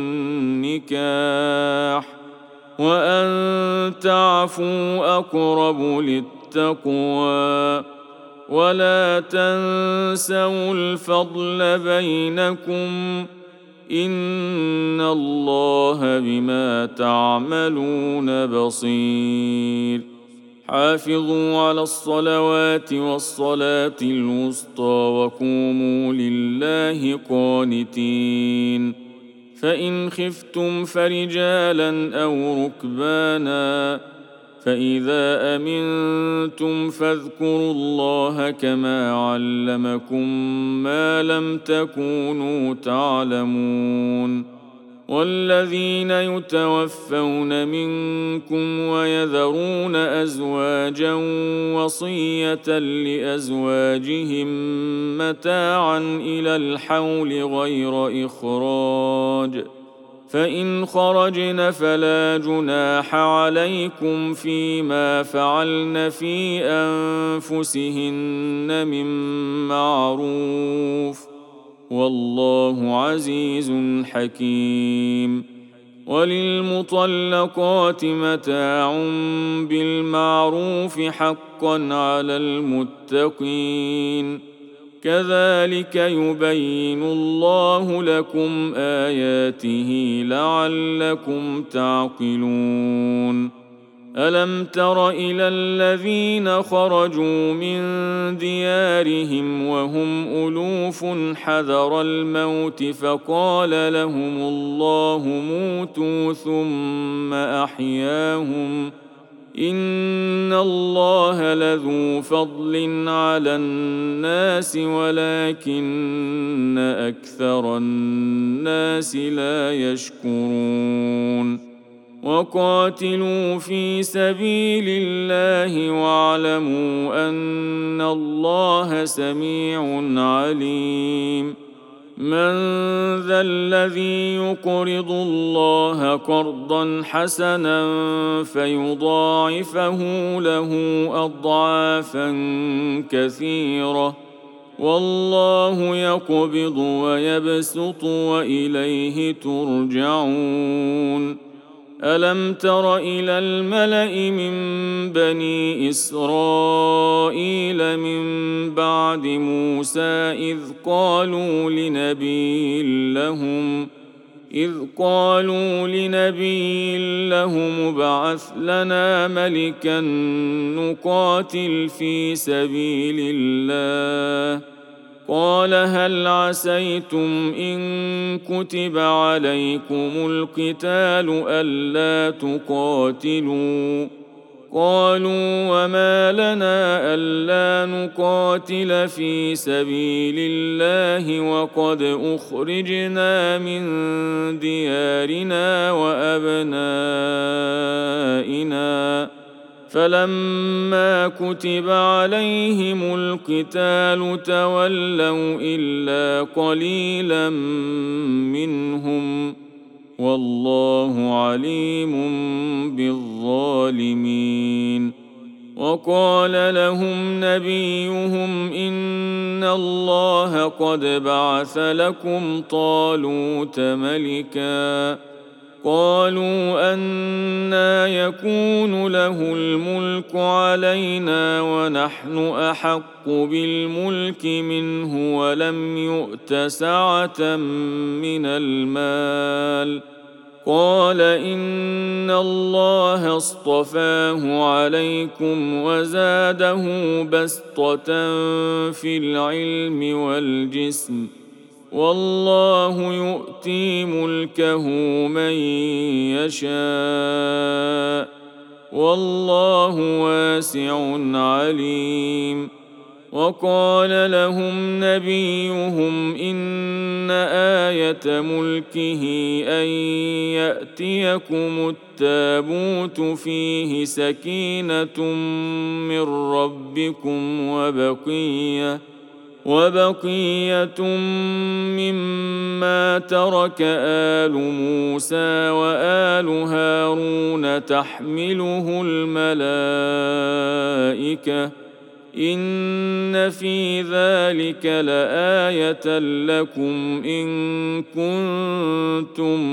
Speaker 1: النكاح، وأن تعفوا أقرب للتقوى. ولا تنسوا الفضل بينكم، إن الله بما تعملون بصير. حافظوا على الصلوات والصلاة الوسطى وقوموا لله قانتين. فإن خفتم فرجالا أو ركبانا، فإذا أمنتم فاذكروا الله كما علمكم ما لم تكونوا تعلمون. والذين يتوفون منكم ويذرون أزواجا وصية لأزواجهم متاعا إلى الحول غير إخراج، فإن خرجن فلا جناح عليكم فيما فعلن في أنفسهن من معروف، والله عزيز حكيم. وللمطلقات متاع بالمعروف حقا على المتقين، كذلك يبين الله لكم آياته لعلكم تعقلون. ألم تر إلى الذين خرجوا من ديارهم وهم ألوف حذر الموت فقال لهم الله موتوا ثم أحياهم إن الله لذو فضل على الناس ولكن أكثر الناس لا يشكرون وقاتلوا في سبيل الله واعلموا أن الله سميع عليم من ذا الذي يقرض الله قرضا حسنا فيضاعفه له أضعافا كثيرة والله يقبض ويبسط وإليه ترجعون ألم تر إلى الملأ من بني إسرائيل من بعد موسى إذ قالوا لنبي لهم إذ قالوا لنبي لهم ابعث لنا ملكا نقاتل في سبيل الله قال هل عسيتم إن كتب عليكم القتال ألا تقاتلوا قالوا وما لنا ألا نقاتل في سبيل الله وقد أخرجنا من ديارنا وأبنائنا فلما كتب عليهم القتال تولوا إلا قليلا منهم والله عليم بالظالمين وقال لهم نبيهم إن الله قد بعث لكم طالوت ملكا قالوا أنى يكون له الملك علينا ونحن أحق بالملك منه ولم يؤت سعة من المال قال إن الله اصطفاه عليكم وزاده بسطة في العلم والجسم والله يؤتي ملكه من يشاء والله واسع عليم وقال لهم نبيهم إن آية ملكه أن يأتيكم التابوت فيه سكينة من ربكم وبقية وبقية مما ترك آل موسى وآل هارون تحمله الملائكة إن في ذلك لآية لكم إن كنتم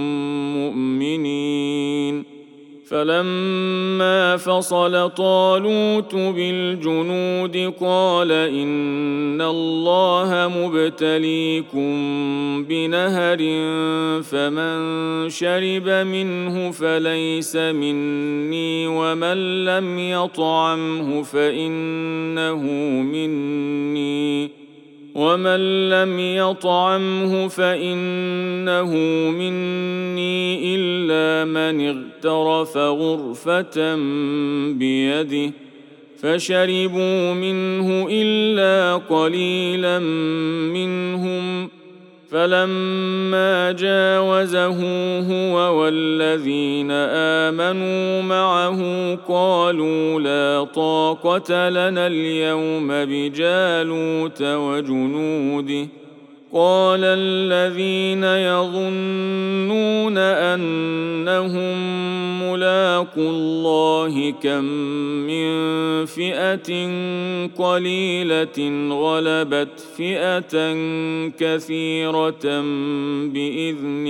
Speaker 1: مؤمنين فلما فصل طالوت بالجنود قال إن الله مبتليكم بنهر فمن شرب منه فليس مني ومن لم يطعمه فإنه مني ومن لم يطعمه فإنه مني إلا من اغترف غرفة بيده فشربوا منه إلا قليلا منهم فلما جاوزه هو والذين آمنوا معه قالوا لا طاقة لنا اليوم بجالوت وجنوده قال الذين يظنون أنهم ملاقو الله كم من فئة قليلة غلبت فئة كثيرة بإذن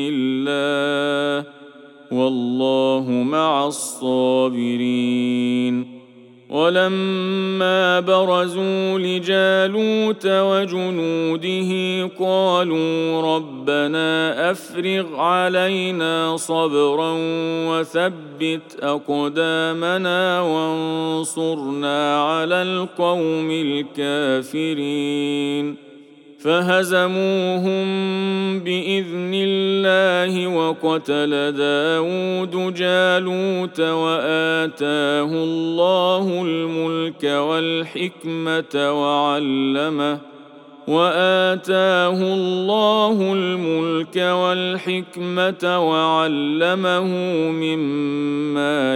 Speaker 1: الله والله مع الصابرين ولما برزوا لجالوت وجنوده قالوا ربنا أفرغ علينا صبرا وثبت أقدامنا وانصرنا على القوم الكافرين فهزموهم بإذن الله وقتل داود جالوت وآتاه الله الملك والحكمة وعلمه وآتاه الله الملك والحكمة وعلمه مما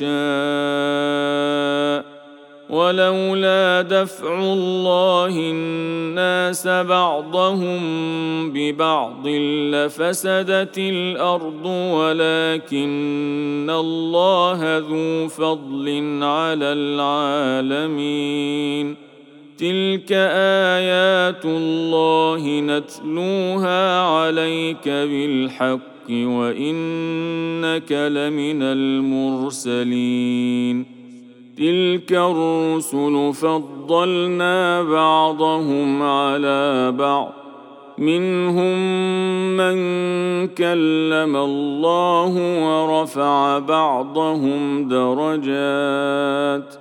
Speaker 1: يشاء ولولا دفع الله الناس بعضهم ببعض لفسدت الأرض ولكن الله ذو فضل على العالمين تلك آيات الله نتلوها عليك بالحق وإنك لمن المرسلين تلك الرسل فضلنا بعضهم على بعض منهم من كلم الله ورفع بعضهم درجات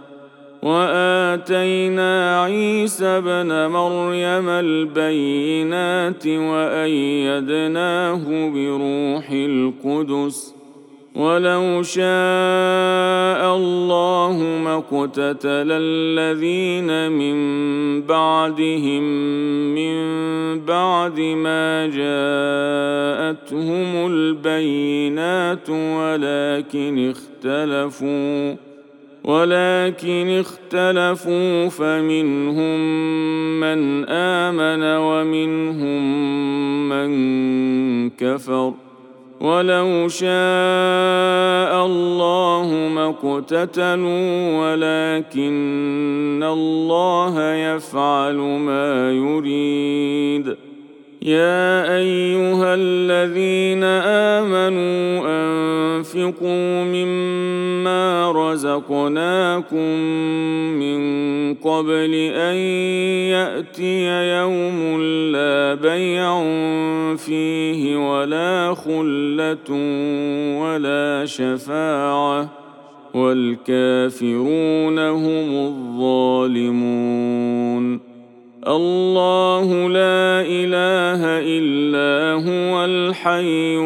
Speaker 1: وآتينا عيسى ابن مريم البينات وأيدناه بروح القدس ولو شاء الله ما اقتتل الذين من بعدهم من بعد ما جاءتهم البينات ولكن اختلفوا ولكن اختلفوا فمنهم من آمن ومنهم من كفر ولو شاء الله ما اقتتلوا ولكن الله يفعل ما يريد يا أيها الذين آمنوا أنفقوا مما رزقناكم من قبل أن يأتي يوم لا بيع فيه ولا خلة ولا شفاعة والكافرون هم الظالمون الله لا إله إلا هو الحي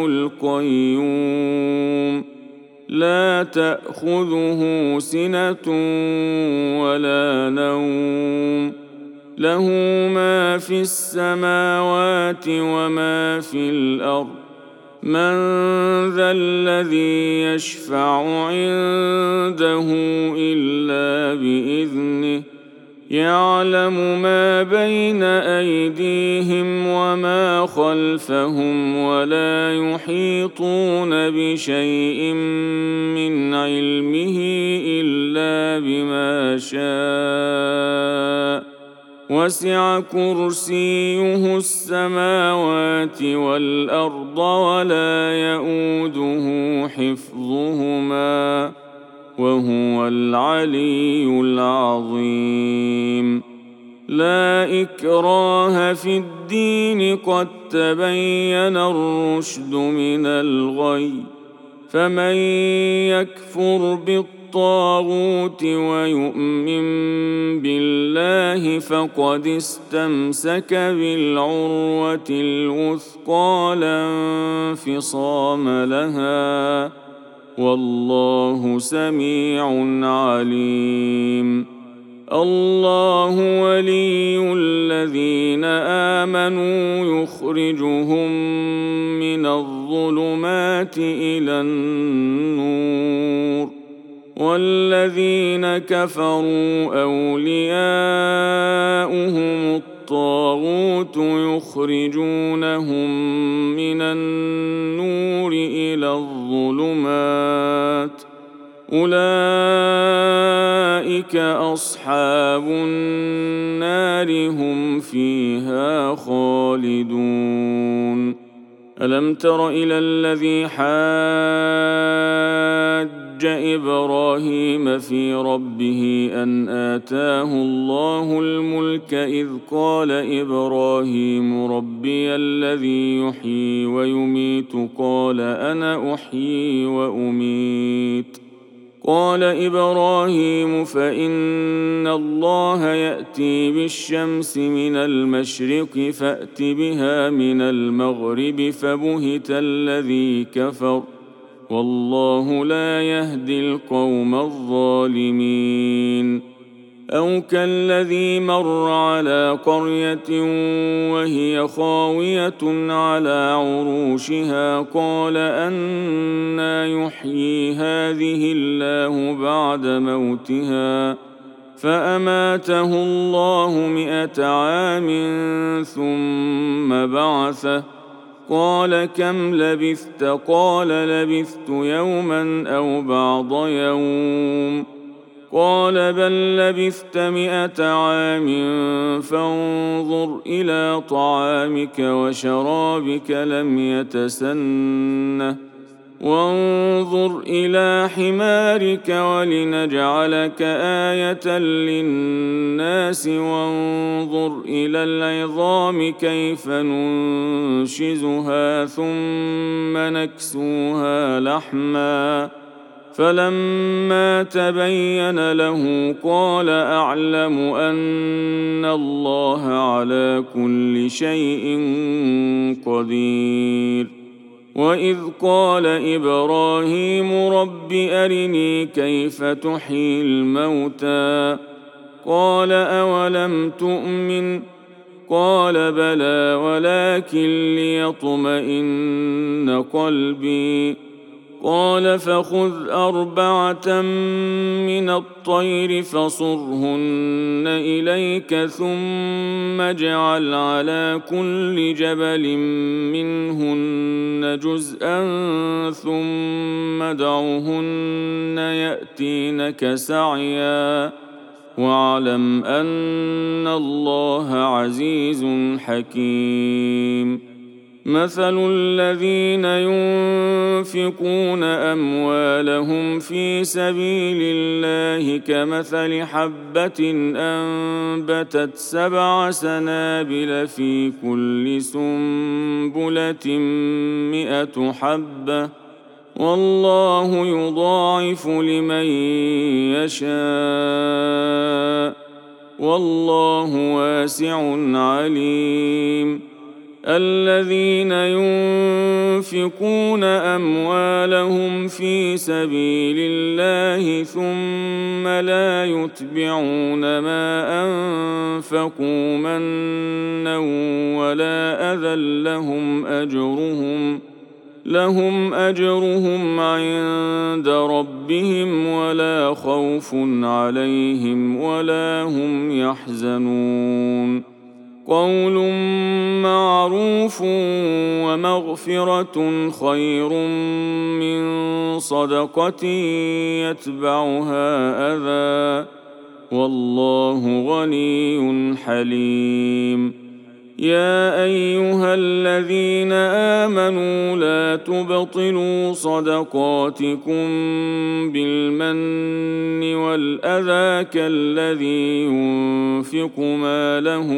Speaker 1: القيوم لا تأخذه سنة ولا نوم له ما في السماوات وما في الأرض من ذا الذي يشفع عنده إلا بإذنه يعلم ما بين أيديهم وما خلفهم ولا يحيطون بشيء من علمه إلا بما شاء وسع كرسيه السماوات والأرض ولا يئوده حفظهما وهو العلي العظيم لا إكراه في الدين قد تبين الرشد من الغي فمن يكفر بالطاغوت ويؤمن بالله فقد استمسك بالعروة الوثقى لا انفصام لها والله سميع عليم الله ولي الذين آمنوا يخرجهم من الظلمات إلى النور والذين كفروا أولياؤهم الطاغوت يخرجونهم من النور إلى الظلمات أولئك أصحاب النار هم فيها خالدون ألم تر إلى الذي حاج حج إبراهيم في ربه أن آتاه الله الملك إذ قال إبراهيم ربي الذي يحيي ويميت قال أنا أحيي وأميت قال إبراهيم فإن الله يأتي بالشمس من المشرق فأت بها من المغرب فبهت الذي كفر والله لا يهدي القوم الظالمين أو كالذي مر على قرية وهي خاوية على عروشها قال أنى يحيي هذه الله بعد موتها فأماته الله مئة عام ثم بعثه قال كم لبثت قال لبثت يوما أو بعض يوم قال بل لبثت مئة عام فانظر إلى طعامك وشرابك لم يتسنه وانظر إلى حمارك ولنجعلك آية للناس وانظر إلى العظام كيف ننشزها ثم نكسوها لحما فلما تبين له قال أعلم أن الله على كل شيء قدير وإذ قال إبراهيم رب أرني كيف تحيي الموتى قال أولم تؤمن قال بلى ولكن ليطمئن قلبي قال فخذ أربعة من الطير فصرهن إليك ثم اجعل على كل جبل منهن جزءا ثم ادعهن يأتينك سعيا واعلم أن الله عزيز حكيم مثل الذين ينفقون أموالهم في سبيل الله كمثل حبة أنبتت سبع سنابل في كل سنبلة مئة حبة والله يضاعف لمن يشاء والله واسع عليم الذين ينفقون أموالهم في سبيل الله ثم لا يتبعون ما أنفقوا منا ولا أذى لهم أجرهم لهم أجرهم عند ربهم ولا خوف عليهم ولا هم يحزنون قول معروف ومغفرة خير من صدقة يتبعها أذى والله غني حليم يا أيها الذين آمنوا لا تبطلوا صدقاتكم بالمن والأذى كالذي ينفق ماله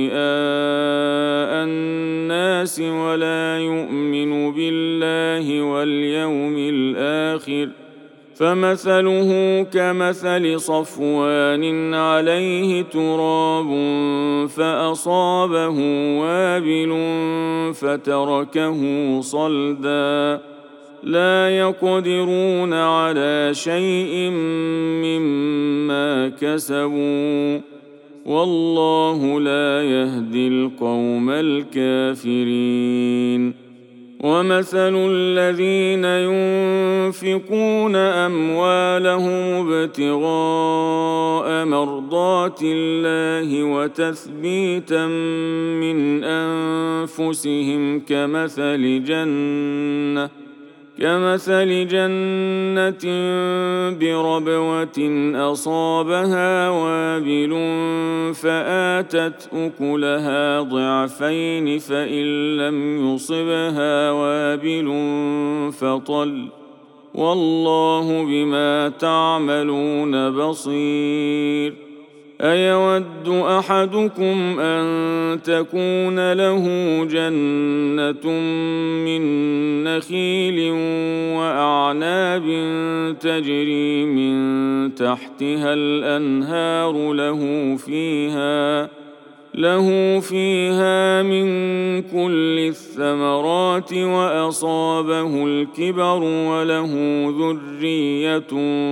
Speaker 1: رئاء الناس ولا يؤمن بالله واليوم الآخر فمثله كمثل صفوان عليه تراب فأصابه وابل فتركه صلدا لا يقدرون على شيء مما كسبوا والله لا يهدي القوم الكافرين ومثل الذين ينفقون أموالهم ابتغاء مرضات الله وتثبيتا من أنفسهم كمثل جنة كمثل جنة بربوة أصابها وابل فآتت أكلها ضعفين فإن لم يصبها وابل فطل والله بما تعملون بصير. أيود أحدكم أن تكون له جنة من نخيل وأعناب تجري من تحتها الأنهار له فيها له فيها من كل الثمرات وأصابه الكبر وله ذرية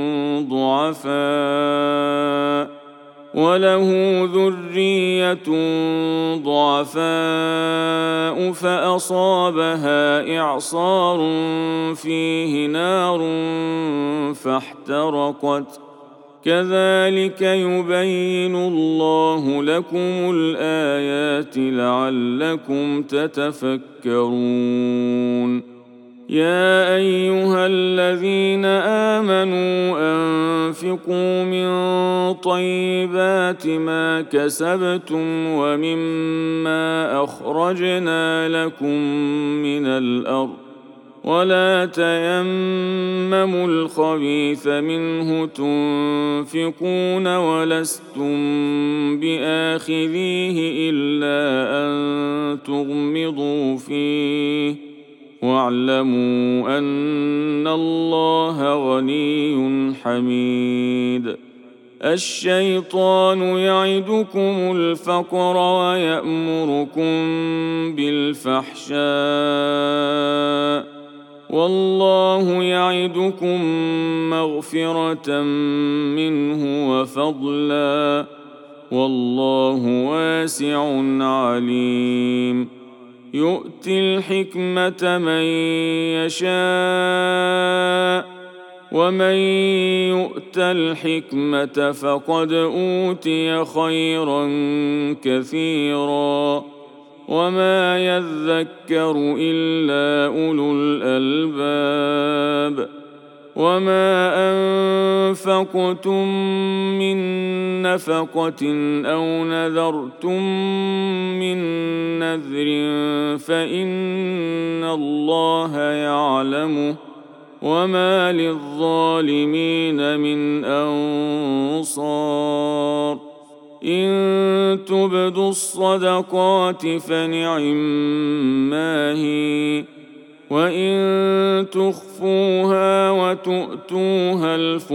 Speaker 1: ضعفاء وله ذرية ضعفاء فأصابها إعصار فيه نار فاحترقت. كذلك يبين الله لكم الآيات لعلكم تتفكرون. يا أيها الذين آمنوا أنفقوا من طيبات ما كسبتم ومما أخرجنا لكم من الأرض ولا تيمموا الخبيث منه تنفقون ولستم بآخذيه إلا أن تغمضوا فيه واعلموا أن الله غني حميد. الشيطان يعدكم الفقر ويأمركم بالفحشاء والله يعدكم مغفرة منه وفضلا والله واسع عليم. يؤتي الحكمة من يشاء ومن يؤت الحكمة فقد أوتي خيرا كثيرا وما يذكر إلا أولو الألباب. وما أنفقتم من نفقة أو نذرتم من نذر فإن الله يعلمه وما للظالمين من أنصار. إن تبدوا الصدقات فنعما هي وإن تخفوها وتؤتوها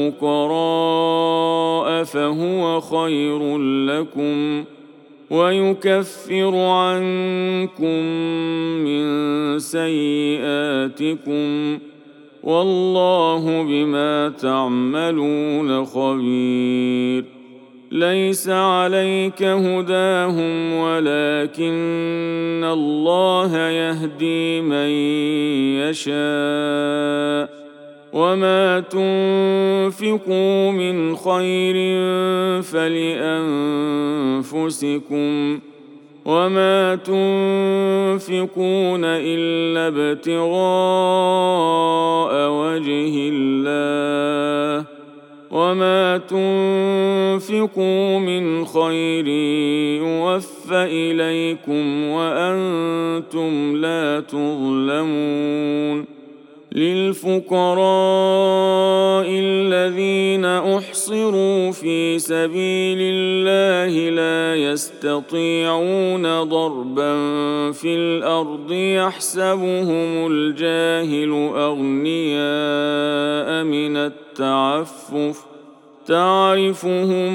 Speaker 1: الفقراء فهو خير لكم ويكفر عنكم من سيئاتكم والله بما تعملون خبير. ليس عليك هداهم ولكن الله يهدي من يشاء وما تنفقوا من خير فلأنفسكم وما تنفقون إلا ابتغاء وجه الله وما تنفقوا من خير يوفى إليكم وأنتم لا تظلمون. للفقراء الذين أحصروا في سبيل الله لا يستطيعون ضربا في الأرض يحسبهم الجاهل أغنياء من التعفف تعرفهم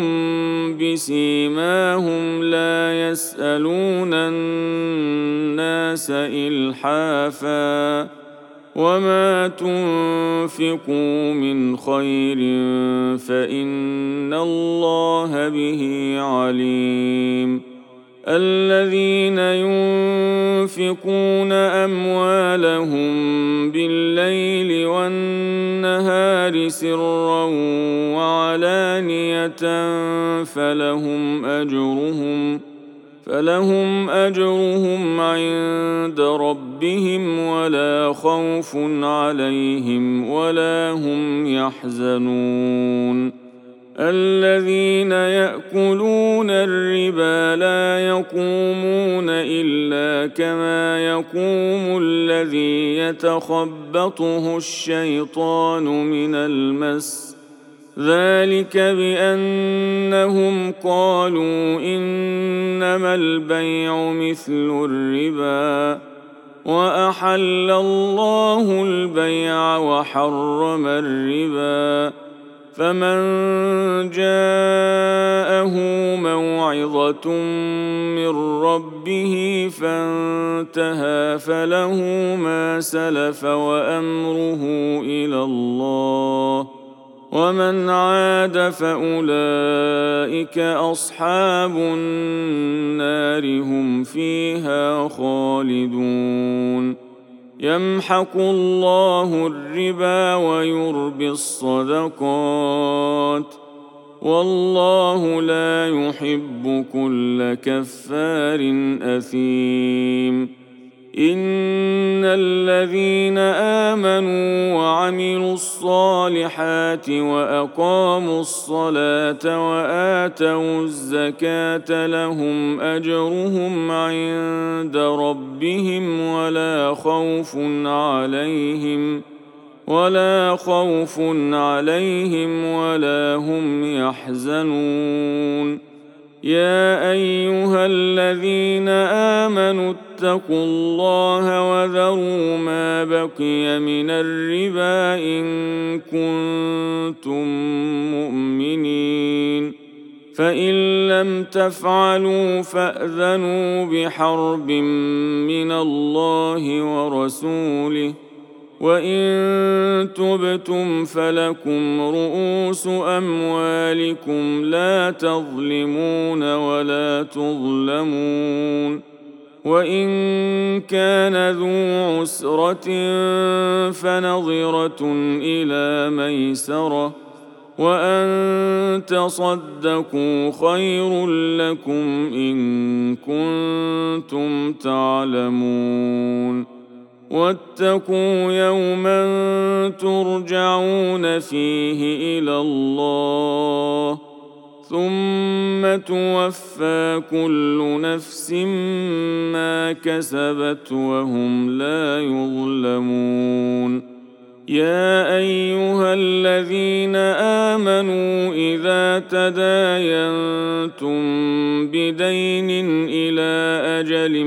Speaker 1: بسيماهم لا يسألون الناس إلحافا وما تنفقوا من خير فإن الله به عليم. الذين ينفقون أموالهم بالليل والنهار سرا وعلانية فلهم أجرهم فلهم أجرهم عند ربهم ولا خوف عليهم ولا هم يحزنون. الذين يأكلون الربا لا يقومون إلا كما يقوم الذي يتخبطه الشيطان من المس، ذلك بأنهم قالوا إنما البيع مثل الربا وأحل الله البيع وحرم الربا، فمن جاءه موعظة من ربه فانتهى فله ما سلف وأمره إلى الله، ومن عاد فأولئك أصحاب النار هم فيها خالدون. يمحق الله الربا ويربي الصدقات، والله لا يحب كل كفار أثيم. إن الذين آمنوا وعملوا الصالحات وأقاموا الصلاة وآتوا الزكاة لهم أجرهم عند ربهم ولا خوف عليهم ولا خوف عليهم ولا هم يحزنون. يا أيها الذين آمنوا اتقوا الله وذروا ما بقي من الربا إن كنتم مؤمنين، فإن لم تفعلوا فأذنوا بحرب من الله ورسوله، وإن تبتم فلكم رؤوس أموالكم لا تظلمون ولا تظلمون، وإن كان ذو عسرة فنظرة إلى ميسرة، وأن تصدقوا خير لكم إن كنتم تعلمون. واتقوا يوما ترجعون فيه إلى الله ثم توفى كل نفس ما كسبت وهم لا يظلمون. يا أيها الذين آمنوا إذا تداينتم بدين إلى أجل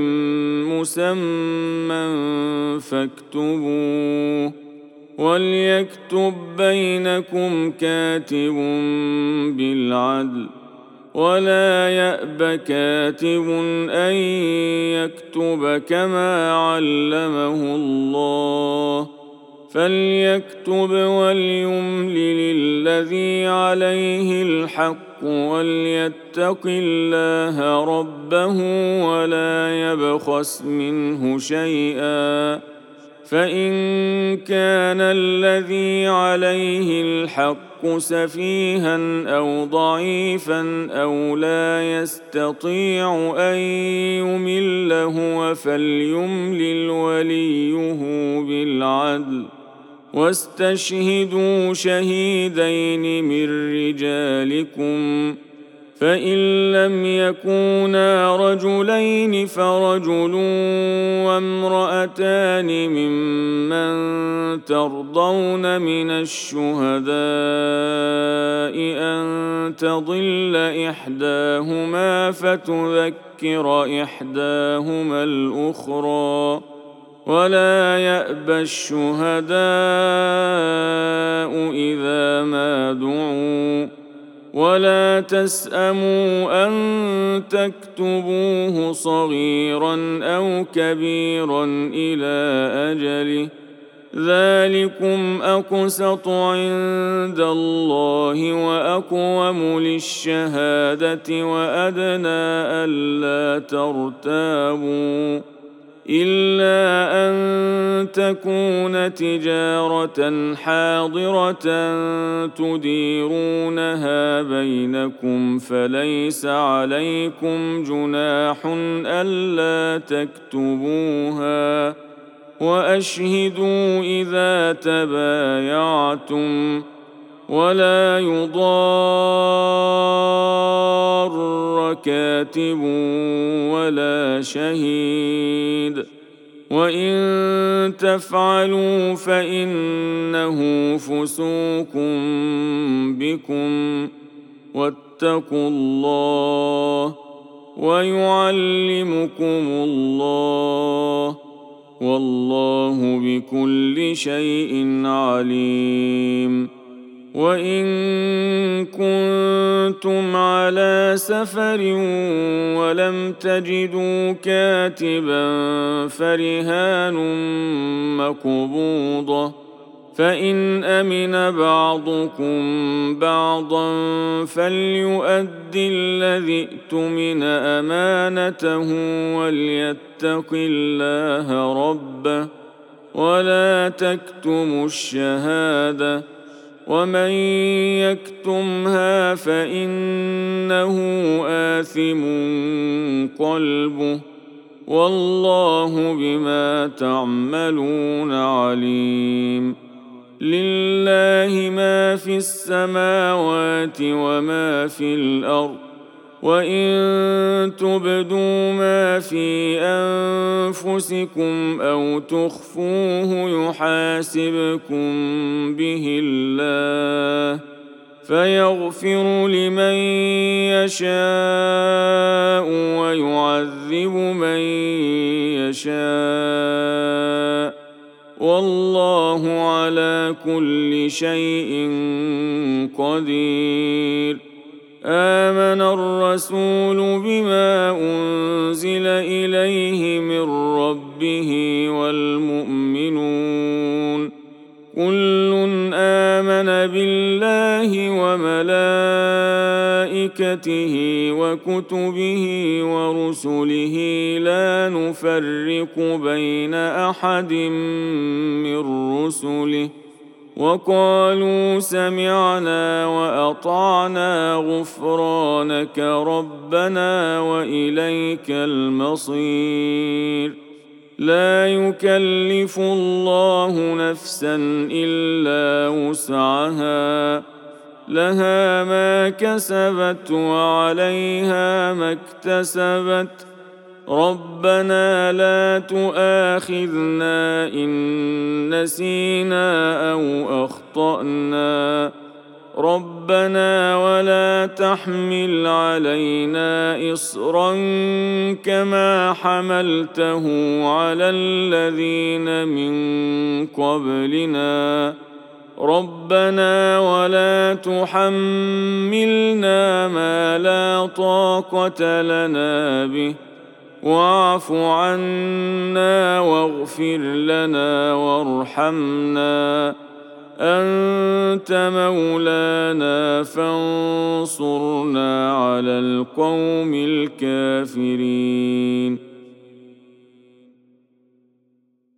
Speaker 1: مسمى فاكتبوه، وليكتب بينكم كاتب بالعدل، ولا يأب كاتب أن يكتب كما علمه الله، فليكتب وليملل الذي عليه الحق وليتق الله ربه ولا يبخس منه شيئا، فإن كان الذي عليه الحق سفيها أو ضعيفا أو لا يستطيع أن يمل هو فليملل وليه بالعدل، واستشهدوا شهيدين من رجالكم، فإن لم يكونا رجلين فرجل وامرأتان ممن ترضون من الشهداء أن تضل إحداهما فتذكر إحداهما الأخرى، ولا يأبى الشهداء إذا ما دعوا، ولا تسأموا أن تكتبوه صغيرا أو كبيرا إلى أجله، ذلكم أقسط عند الله وأقوم للشهادة وأدنى ألا ترتابوا، إلا أن تكون تجارة حاضرة تديرونها بينكم فليس عليكم جناح ألا تكتبوها، وأشهدوا إذا تبايعتم، ولا يضار كاتب ولا شهيد. وإن تفعلوا فإنه فسوق بكم، واتقوا الله ويعلمكم الله، والله بكل شيء عليم. وإن كنتم على سفر ولم تجدوا كاتبا فرهان مقبوضة، فإن أمن بعضكم بعضا فليؤد الذي اؤتمن أمانته وليتق الله ربه ولا تكتموا الشهادة، ومن يكتمها فإنه آثم قلبه، والله بما تعملون عليم. لله ما في السماوات وما في الأرض، وإن تبدوا ما في أنفسكم أو تخفوه يحاسبكم به الله، فيغفر لمن يشاء ويعذب من يشاء، والله على كل شيء قدير. آمن الرسول بما أنزل إليه من ربه والمؤمنون كل آمن بالله وملائكته وكتبه ورسله لا نفرق بين أحد من رسله، وقالوا سمعنا وأطعنا غفرانك ربنا وإليك المصير. لا يكلف الله نفسا إلا وسعها، لها ما كسبت وعليها ما اكتسبت، ربنا لا تؤاخذنا إن نسينا أو أخطأنا، ربنا ولا تحمل علينا إصرا كما حملته على الذين من قبلنا، ربنا ولا تحملنا ما لا طاقة لنا به، واعف عنا واغفر لنا وارحمنا، أنت مولانا فانصرنا على القوم الكافرين.